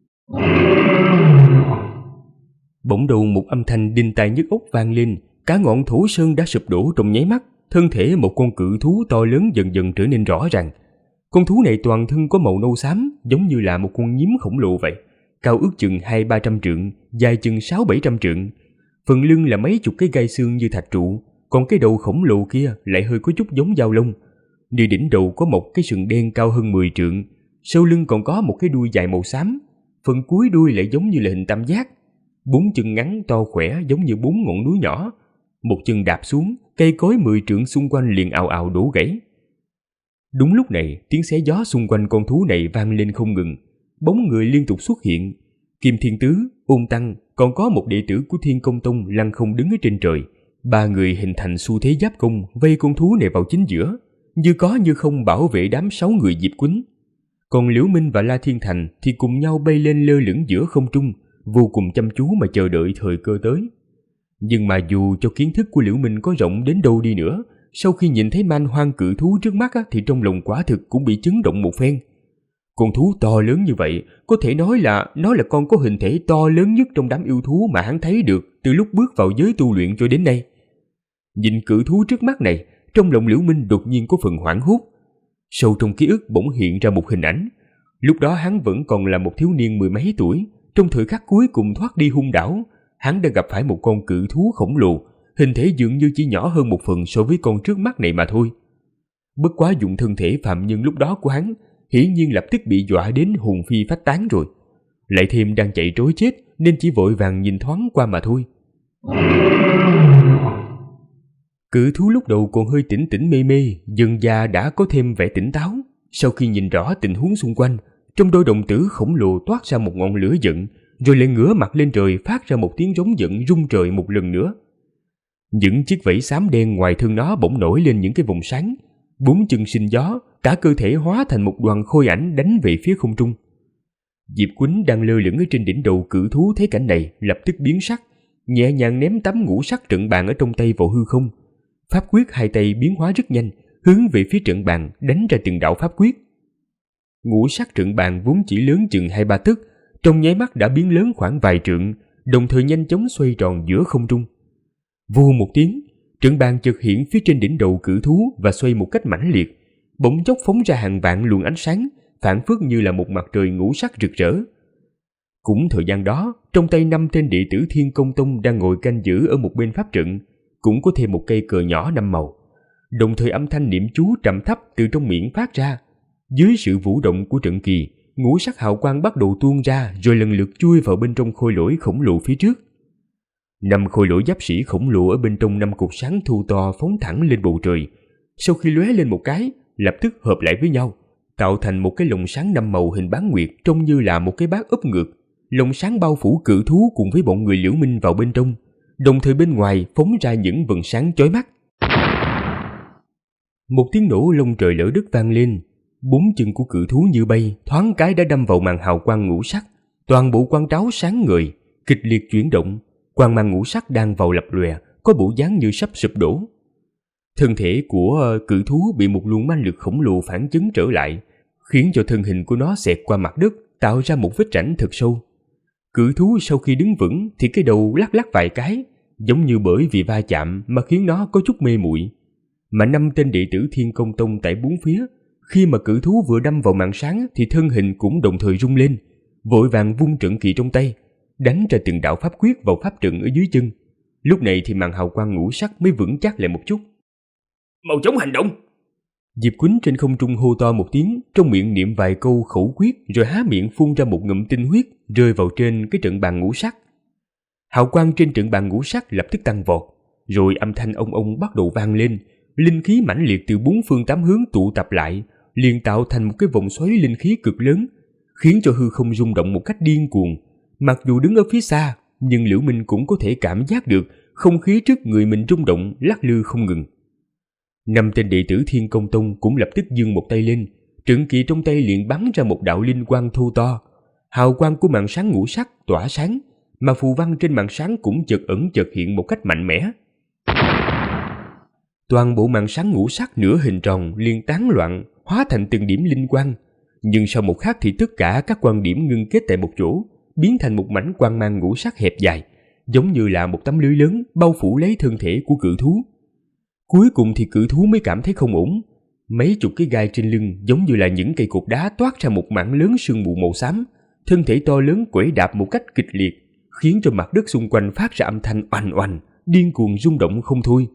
Bỗng đầu một âm thanh đinh tai nhức óc vang lên, cả ngọn Thổ Sơn đã sụp đổ trong nháy mắt. Thân thể một con cự thú to lớn dần dần trở nên rõ ràng. Con thú này toàn thân có màu nâu xám, giống như là một con nhím khổng lồ vậy, cao ước chừng 200-300 trượng, dài chừng 600-700 trượng. Phần lưng là mấy chục cái gai xương như thạch trụ, còn cái đầu khổng lồ kia lại hơi có chút giống dao lông. Nơi đỉnh đầu có một cái sừng đen cao hơn 10 trượng, sau lưng còn có một cái đuôi dài màu xám, phần cuối đuôi lại giống như là hình tam giác. 4 chân ngắn to khỏe giống như 4 ngọn núi nhỏ. Một chân đạp xuống, cây cối 10 trượng xung quanh liền ào ào đổ gãy. Đúng lúc này, tiếng xé gió xung quanh con thú này vang lên không ngừng. Bóng người liên tục xuất hiện. Kim Thiên Tứ, Ôn Tăng, còn có một đệ tử của Thiên Công Tông lăng không đứng ở trên trời. 3 người hình thành xu thế giáp công, vây con thú này vào chính giữa, như có như không bảo vệ đám 6 người Diệp Quýnh. Còn Liễu Minh và La Thiên Thành thì cùng nhau bay lên lơ lửng giữa không trung, vô cùng chăm chú mà chờ đợi thời cơ tới. Nhưng mà dù cho kiến thức của Liễu Minh có rộng đến đâu đi nữa, sau khi nhìn thấy man hoang cự thú trước mắt thì trong lòng quả thực cũng bị chấn động một phen. Con thú to lớn như vậy, có thể nói là nó là con có hình thể to lớn nhất trong đám yêu thú mà hắn thấy được từ lúc bước vào giới tu luyện cho đến nay. Nhìn cự thú trước mắt này, trong lòng Liễu Minh đột nhiên có phần hoảng hốt. Sâu trong ký ức bỗng hiện ra một hình ảnh. Lúc đó hắn vẫn còn là một thiếu niên 10 mấy tuổi, trong thời khắc cuối cùng thoát đi hung đảo, hắn đã gặp phải một con cự thú khổng lồ, hình thể dường như chỉ nhỏ hơn một phần so với con trước mắt này mà thôi. Bất quá dụng thân thể phạm nhân lúc đó của hắn, hiển nhiên lập tức bị dọa đến hồn phi phách tán rồi. Lại thêm đang chạy trối chết nên chỉ vội vàng nhìn thoáng qua mà thôi. Cự thú lúc đầu còn hơi tỉnh tỉnh mê mê, dần dà đã có thêm vẻ tỉnh táo. Sau khi nhìn rõ tình huống xung quanh, trong đôi đồng tử khổng lồ toát ra một ngọn lửa giận, rồi lại ngửa mặt lên trời phát ra một tiếng rống giận rung trời một lần nữa. Những chiếc vảy xám đen ngoài thân nó bỗng nổi lên những cái vòng sáng, 4 chân sinh gió, cả cơ thể hóa thành một đoàn khôi ảnh đánh về phía không trung. Diệp Quýnh đang lơ lửng ở trên đỉnh đầu cự thú thấy cảnh này lập tức biến sắc, nhẹ nhàng ném tấm ngũ sắc trận bàn ở trong tay vào hư không. Pháp quyết hai tay biến hóa rất nhanh, hướng về phía trận bàn đánh ra từng đạo pháp quyết. Ngũ sắc trận bàn vốn chỉ lớn chừng 2-3 tấc, trong nháy mắt đã biến lớn khoảng vài trượng, đồng thời nhanh chóng xoay tròn giữa không trung. Vù một tiếng, trận bàn chợt hiện phía trên đỉnh đầu cự thú và xoay một cách mãnh liệt, bỗng chốc phóng ra hàng vạn luồng ánh sáng, phảng phất như là một mặt trời ngũ sắc rực rỡ. Cũng thời gian đó, trong tay 5 tên đệ tử Thiên Công Tông đang ngồi canh giữ ở một bên pháp trận, cũng có thêm một cây cờ nhỏ 5 màu. Đồng thời âm thanh niệm chú trầm thấp từ trong miệng phát ra. Dưới sự vũ động của trận kỳ, ngũ sắc hào quang bắt đầu tuôn ra rồi lần lượt chui vào bên trong khôi lỗi khổng lồ phía trước. 5 khôi lỗi giáp sĩ khổng lồ ở bên trong 5 cột sáng thu to phóng thẳng lên bầu trời. Sau khi lóe lên một cái, lập tức hợp lại với nhau, tạo thành một cái lồng sáng 5 màu hình bán nguyệt, trông như là một cái bát úp ngược. Lồng sáng bao phủ cự thú cùng với bọn người Liễu Minh vào bên trong, đồng thời bên ngoài phóng ra những vầng sáng chói mắt. Một tiếng nổ lông trời lở đất vang lên, 4 chân của cự thú như bay thoáng cái đã đâm vào màn hào quang ngũ sắc. Toàn bộ quang tráo sáng ngời, kịch liệt chuyển động, quang mang ngũ sắc đang vào lập lòe, có bộ dáng như sắp sụp đổ. Thân thể của cự thú bị một luồng ma lực khổng lồ phản chấn trở lại, khiến cho thân hình của nó xẹt qua mặt đất, tạo ra một vết rãnh thật sâu. Cự thú sau khi đứng vững thì cái đầu lắc lắc vài cái, giống như bởi vì va chạm mà khiến nó có chút mê muội. Mà 5 tên đệ tử Thiên Công Tông tại bốn phía, khi mà cự thú vừa đâm vào màn sáng thì thân hình cũng đồng thời rung lên, vội vàng vung trận kỳ trong tay, đánh ra từng đạo pháp quyết vào pháp trận ở dưới chân. Lúc này thì màn hào quang ngũ sắc mới vững chắc lại một chút. Mau chóng hành động! Diệp Quýnh trên không trung hô to một tiếng, trong miệng niệm vài câu khẩu quyết, rồi há miệng phun ra một ngụm tinh huyết rơi vào trên cái trận bàn ngũ sắc. Hào quang trên trận bàn ngũ sắc lập tức tăng vọt, rồi âm thanh ông ông bắt đầu vang lên, linh khí mãnh liệt từ 4 phương 8 hướng tụ tập lại, liền tạo thành một cái vòng xoáy linh khí cực lớn, khiến cho hư không rung động một cách điên cuồng. Mặc dù đứng ở phía xa, nhưng Liễu Minh cũng có thể cảm giác được không khí trước người mình rung động lắc lư không ngừng. 5 tên đệ tử Thiên Công Tông cũng lập tức giương một tay lên, trận kỳ trong tay liền bắn ra một đạo linh quang thô to. Hào quang của màn sáng ngũ sắc tỏa sáng, mà phù văn trên màn sáng cũng chợt ẩn chợt hiện một cách mạnh mẽ. Toàn bộ màn sáng ngũ sắc nửa hình tròn liền tán loạn, hóa thành từng điểm linh quang. Nhưng sau một khắc thì tất cả các quang điểm ngưng kết tại một chỗ, biến thành một mảnh quang mang ngũ sắc hẹp dài, giống như là một tấm lưới lớn bao phủ lấy thân thể của cự thú. Cuối cùng thì cự thú mới cảm thấy không ổn. Mấy chục cái gai trên lưng giống như là những cây cột đá toát ra một mảng lớn sương mù màu xám, thân thể to lớn quẩy đạp một cách kịch liệt, khiến cho mặt đất xung quanh phát ra âm thanh oành oành, điên cuồng rung động không thôi.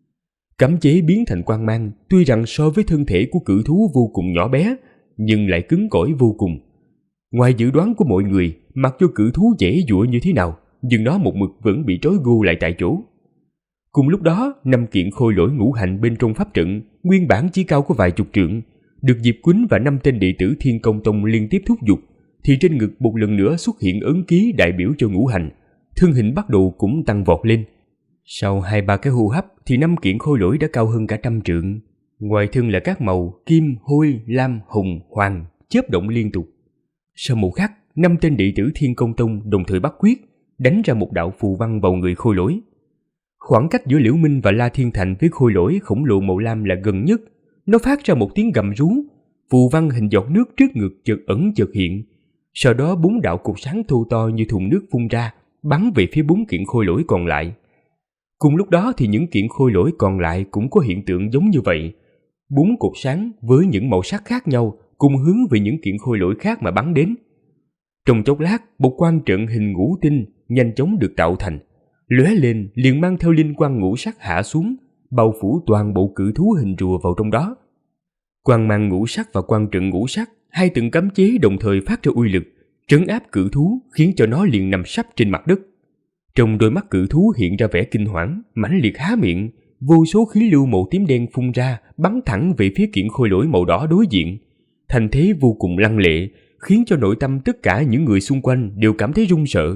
Cấm chế biến thành quang mang, tuy rằng so với thân thể của cự thú vô cùng nhỏ bé, nhưng lại cứng cỏi vô cùng. Ngoài dự đoán của mọi người, mặc cho cự thú dễ dụa như thế nào, nhưng nó một mực vẫn bị trói gô lại tại chỗ. Cùng lúc đó, 5 kiện khôi lỗi ngũ hành bên trong pháp trận, nguyên bản chỉ cao có vài chục trượng, được Diệp Quýnh và 5 tên đệ tử Thiên Công Tông liên tiếp thúc giục, thì trên ngực một lần nữa xuất hiện ấn ký đại biểu cho ngũ hành, thân hình bắt đầu cũng tăng vọt lên. Sau 2-3 cái hô hấp thì 5 kiện khôi lỗi đã cao hơn cả 100 trượng. Ngoài thân là các màu kim, hôi, lam, hồng, hoàng, chớp động liên tục. Sau một khắc, 5 tên đệ tử Thiên Công Tông đồng thời bắt quyết, đánh ra một đạo phù văn vào người khôi lỗi. Khoảng cách giữa Liễu Minh và La Thiên Thành với khôi lỗi khổng lồ màu lam là gần nhất. Nó phát ra một tiếng gầm rú, phù văn hình giọt nước trước ngực chợt ẩn chợt hiện. Sau đó 4 đạo cột sáng thô to như thùng nước phun ra, bắn về phía 4 kiện khôi lỗi còn lại. Cùng lúc đó thì những kiện khôi lỗi còn lại cũng có hiện tượng giống như vậy. 4 cột sáng với những màu sắc khác nhau cùng hướng về những kiện khôi lỗi khác mà bắn đến. Trong chốc lát, một quang trận hình ngũ tinh nhanh chóng được tạo thành, lóe lên liền mang theo linh quang ngũ sắc hạ xuống, bao phủ toàn bộ cự thú hình rùa vào trong đó. Quang mang ngũ sắc và quang trận ngũ sắc, hai từng cấm chế đồng thời phát ra uy lực, trấn áp cự thú khiến cho nó liền nằm sấp trên mặt đất. Trong đôi mắt cự thú hiện ra vẻ kinh hoảng, mãnh liệt há miệng, vô số khí lưu màu tím đen phun ra, bắn thẳng về phía kiện khôi lỗi màu đỏ đối diện. Thành thế vô cùng lăng lệ, khiến cho nội tâm tất cả những người xung quanh đều cảm thấy run sợ.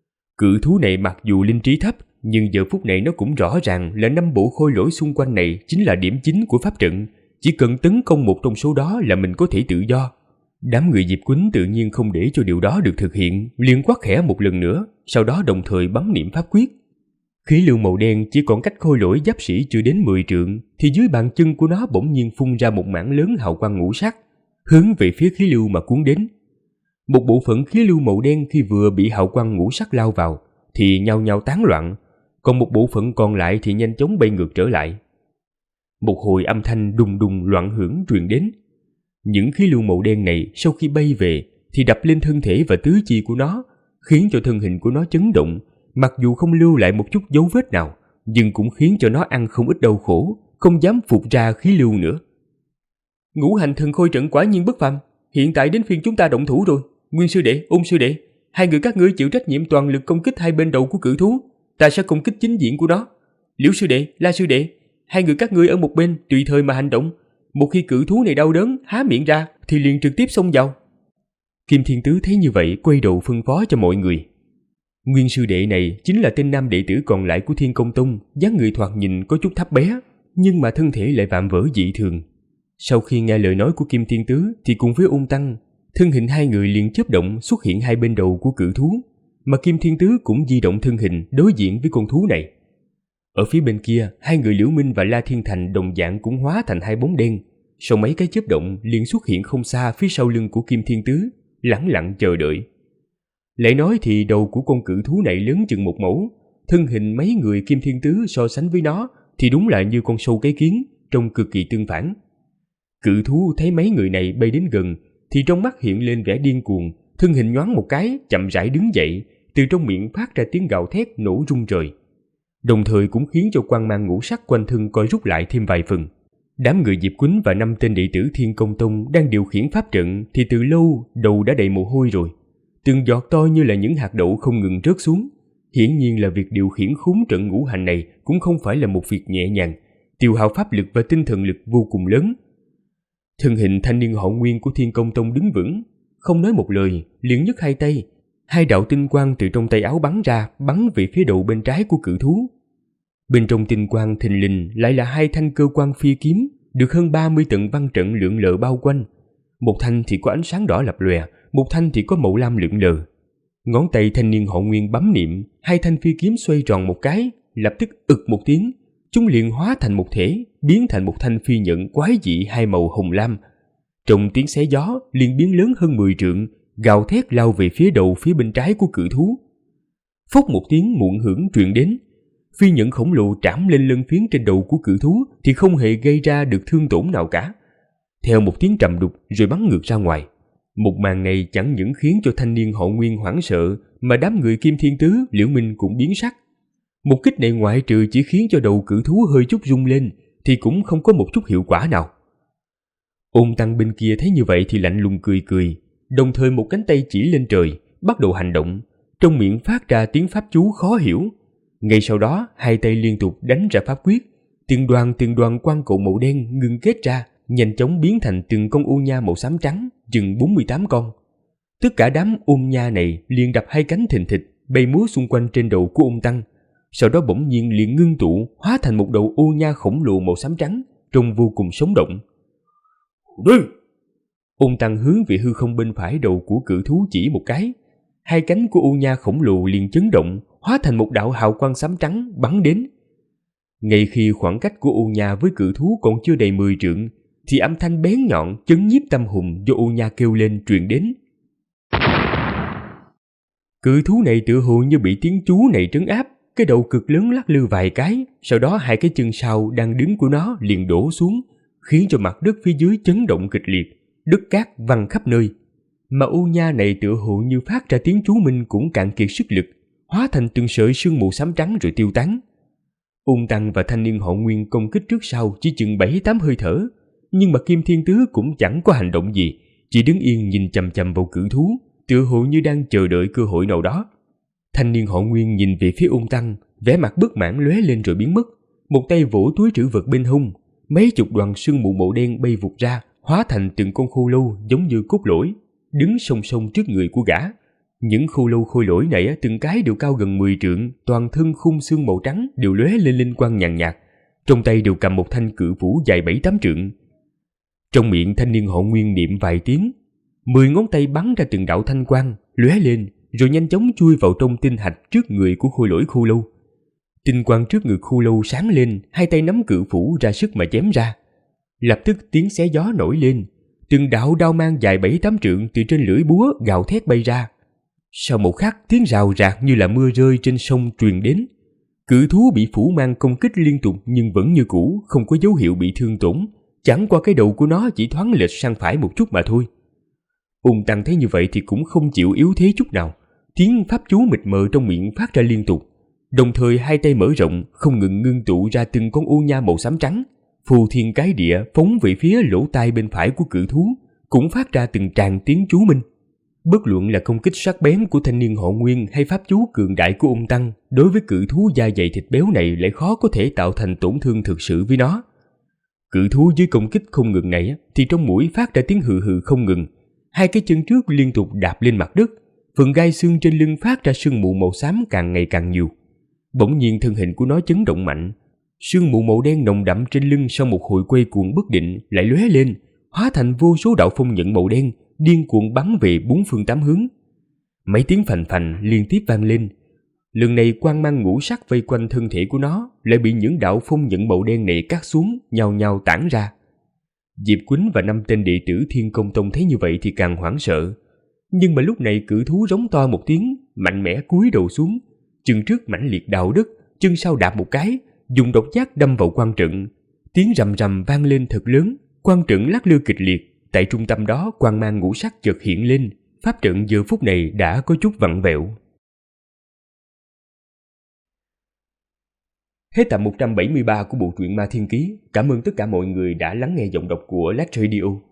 Cự thú này mặc dù linh trí thấp, nhưng giờ phút này nó cũng rõ ràng là 5 bộ khôi lỗi xung quanh này chính là điểm chính của pháp trận. Chỉ cần tấn công một trong số đó là mình có thể tự do. Đám người Diệp Quýnh tự nhiên không để cho điều đó được thực hiện, liền quát khẽ một lần nữa, sau đó đồng thời bấm niệm pháp quyết. Khí lưu màu đen chỉ còn cách khôi lỗi giáp sĩ chưa đến 10 trượng, thì dưới bàn chân của nó bỗng nhiên phun ra một mảng lớn hào quang ngũ sắc, hướng về phía khí lưu mà cuốn đến. Một bộ phận khí lưu màu đen khi vừa bị hào quang ngũ sắc lao vào thì nhao nhao tán loạn, còn một bộ phận còn lại thì nhanh chóng bay ngược trở lại. Một hồi âm thanh đùng đùng loạn hưởng truyền đến. Những khí lưu màu đen này sau khi bay về thì đập lên thân thể và tứ chi của nó, khiến cho thân hình của nó chấn động, mặc dù không lưu lại một chút dấu vết nào, nhưng cũng khiến cho nó ăn không ít đau khổ, không dám phục ra khí lưu nữa. Ngũ hành thần khôi trận quả nhiên bất phàm, hiện tại đến phiên chúng ta động thủ rồi. Nguyên sư đệ, Ôn sư đệ, hai người các ngươi chịu trách nhiệm toàn lực công kích hai bên đầu của cự thú, ta sẽ công kích chính diện của nó. Liễu sư đệ, La sư đệ, hai người các ngươi ở một bên tùy thời mà hành động. Một khi cự thú này đau đớn há miệng ra thì liền trực tiếp xông vào. Kim Thiên Tứ thấy như vậy quay đầu phân phó cho mọi người. Nguyên sư đệ này chính là tên nam đệ tử còn lại của Thiên Công Tông, dáng người thoạt nhìn có chút thấp bé, nhưng mà thân thể lại vạm vỡ dị thường. Sau khi nghe lời nói của Kim Thiên Tứ thì cùng với Ôn Tăng, thân hình hai người liền chớp động xuất hiện hai bên đầu của cự thú, mà Kim Thiên Tứ cũng di động thân hình đối diện với con thú này. Ở phía bên kia, hai người Liễu Minh và La Thiên Thành đồng dạng cũng hóa thành hai bóng đen, sau mấy cái chớp động liền xuất hiện không xa phía sau lưng của Kim Thiên Tứ, lẳng lặng chờ đợi. Lại nói thì đầu của con cự thú này lớn chừng một mẫu, thân hình mấy người Kim Thiên Tứ so sánh với nó thì đúng là như con sâu cái kiến, trông cực kỳ tương phản. Cự thú thấy mấy người này bay đến gần thì trong mắt hiện lên vẻ điên cuồng, thân hình nhoáng một cái chậm rãi đứng dậy, từ trong miệng phát ra tiếng gào thét nổ rung trời, đồng thời cũng khiến cho quang mang ngũ sắc quanh thân coi rút lại thêm vài phần. Đám người Diệp Quýnh và 5 tên đệ tử Thiên Công Tông đang điều khiển pháp trận thì từ lâu đầu đã đầy mồ hôi rồi, từng giọt to như là những hạt đậu không ngừng rớt xuống. Hiển nhiên là việc điều khiển khốn trận ngũ hành này cũng không phải là một việc nhẹ nhàng, tiêu hao pháp lực và tinh thần lực vô cùng lớn. Thân hình thanh niên họ Nguyên của Thiên Công Tông đứng vững, không nói một lời, liền nhấc hai tay, hai đạo tinh quang từ trong tay áo bắn ra, bắn về phía đầu bên trái của cự thú. Bên trong tinh quang thình lình lại là hai thanh cơ quan phi kiếm, được hơn 30 tầng văn trận lượn lờ bao quanh. Một thanh thì có ánh sáng đỏ lập lòe, một thanh thì có màu lam lượn lờ. Ngón tay thanh niên họ Nguyên bấm niệm, hai thanh phi kiếm xoay tròn một cái, lập tức ực một tiếng, chúng liền hóa thành một thể, biến thành một thanh phi nhẫn quái dị hai màu hồng lam. Trong tiếng xé gió liền biến lớn hơn 10 trượng, gào thét lao về phía đầu phía bên trái của cự thú. Phốc một tiếng muộn hưởng truyền đến, phi nhẫn khổng lồ trảm lên lân phiến trên đầu của cự thú thì không hề gây ra được thương tổn nào cả. Theo một tiếng trầm đục rồi bắn ngược ra ngoài. Một màn này chẳng những khiến cho thanh niên họ Nguyên hoảng sợ, mà đám người Kim Thiên Tứ, Liễu Minh cũng biến sắc. Một kích này ngoại trừ chỉ khiến cho đầu cự thú hơi chút rung lên thì cũng không có một chút hiệu quả nào. Ôn Tăng bên kia thấy như vậy thì lạnh lùng cười cười, đồng thời một cánh tay chỉ lên trời, bắt đầu hành động, trong miệng phát ra tiếng pháp chú khó hiểu. Ngay sau đó, hai tay liên tục đánh ra pháp quyết, từng đoàn quang cầu màu đen ngưng kết ra, nhanh chóng biến thành từng con ô nha màu xám trắng, chừng 48 con. Tất cả đám ôn nha này liền đập hai cánh thình thịch, bay múa xung quanh trên đầu của Ôn Tăng, sau đó bỗng nhiên liền ngưng tụ, hóa thành một đầu ô nha khổng lồ màu xám trắng, trông vô cùng sống động. Đi! Ôn Tăng hướng về hư không bên phải đầu của cự thú chỉ một cái, hai cánh của ô nha khổng lồ liền chấn động, hóa thành một đạo hào quang xám trắng bắn đến. Ngay khi khoảng cách của ô nha với cự thú còn chưa đầy 10 trượng, thì âm thanh bén nhọn chấn nhiếp tâm hồn do ô nha kêu lên truyền đến. Cự thú này tựa hồ như bị tiếng chú này trấn áp, cái đầu cực lớn lắc lư vài cái, sau đó hai cái chân sau đang đứng của nó liền đổ xuống, khiến cho mặt đất phía dưới chấn động kịch liệt, đất cát văng khắp nơi. Mà ô nha này tựa hồ như phát ra tiếng chú minh cũng cạn kiệt sức lực, hóa thành từng sợi sương mù xám trắng rồi tiêu tán. Ôn Tăng và thanh niên họ Nguyên công kích trước sau chỉ chừng 7-8 hơi thở, nhưng mà Kim Thiên Tứ cũng chẳng có hành động gì, chỉ đứng yên nhìn chằm chằm vào cự thú, tựa hồ như đang chờ đợi cơ hội nào đó. Thanh niên họ Nguyên nhìn về phía Ôn Tăng, vẻ mặt bất mãn lóe lên rồi biến mất, một tay vỗ túi trữ vật bên hông, mấy chục đoàn sương mù màu đen bay vụt ra, hóa thành từng con khô lâu giống như cốt lỗi, đứng song song trước người của gã. Những khô lâu khôi lỗi này từng cái đều cao gần 10 trượng, toàn thân khung xương màu trắng đều lóe lên linh quang nhàn nhạt, trong tay đều cầm một thanh cự phủ dài 7-8 trượng. Trong miệng thanh niên họ Nguyên niệm vài tiếng, 10 ngón tay bắn ra từng đạo thanh quang lóe lên, rồi nhanh chóng chui vào trong tinh hạch trước người của khôi lỗi khô lâu. Tinh quang trước ngực khô lâu sáng lên, hai tay nắm cự phủ ra sức mà chém ra. Lập tức tiếng xé gió nổi lên, từng đạo đao mang dài 7-8 trượng từ trên lưỡi búa gào thét bay ra. Sau một khắc, tiếng rào rạc như là mưa rơi trên sông truyền đến. Cự thú bị phủ mang công kích liên tục nhưng vẫn như cũ, không có dấu hiệu bị thương tổn, chẳng qua cái đầu của nó chỉ thoáng lệch sang phải một chút mà thôi. Ôn Tăng thấy như vậy thì cũng không chịu yếu thế chút nào, tiếng pháp chú mịt mờ trong miệng phát ra liên tục, đồng thời hai tay mở rộng, không ngừng ngưng tụ ra từng con ô nha màu xám trắng, phù thiên cái địa phóng về phía lỗ tai bên phải của cự thú, cũng phát ra từng tràng tiếng chú minh. Bất luận là công kích sắc bén của thanh niên họ Nguyên hay pháp chú cường đại của Ôn Tăng, đối với cự thú da dày thịt béo này lại khó có thể tạo thành tổn thương thực sự với nó. Cự thú dưới công kích không ngừng này thì trong mũi phát ra tiếng hừ hừ không ngừng, hai cái chân trước liên tục đạp lên mặt đất, Phần gai xương trên lưng phát ra sương mù màu xám càng ngày càng nhiều. Bỗng nhiên thân hình của nó chấn động mạnh. Sương mù màu đen nồng đậm trên lưng sau một hồi quay cuồng bất định lại lóe lên, hóa thành vô số đạo phong nhận màu đen, điên cuồng bắn về bốn phương tám hướng. Mấy tiếng phành phành liên tiếp vang lên. Lần này quang mang ngũ sắc vây quanh thân thể của nó lại bị những đạo phong nhận màu đen này cắt xuống, nhao nhao tản ra. Diệp Quýnh và 5 tên đệ tử Thiên Công Tông thấy như vậy thì càng hoảng sợ. Nhưng mà lúc này cự thú rống to một tiếng, mạnh mẽ cúi đầu xuống, chân trước mãnh liệt đào đất, chân sau đạp một cái, dùng độc giác đâm vào quan trận. Tiếng rầm rầm vang lên thật lớn, quan trận lắc lư kịch liệt. Tại trung tâm đó quang mang ngũ sắc chợt hiện lên, pháp trận giờ phút này đã có chút vặn vẹo. Hết tập 173 của bộ truyện Ma Thiên Ký. Cảm ơn tất cả mọi người đã lắng nghe giọng đọc của Lát Radio.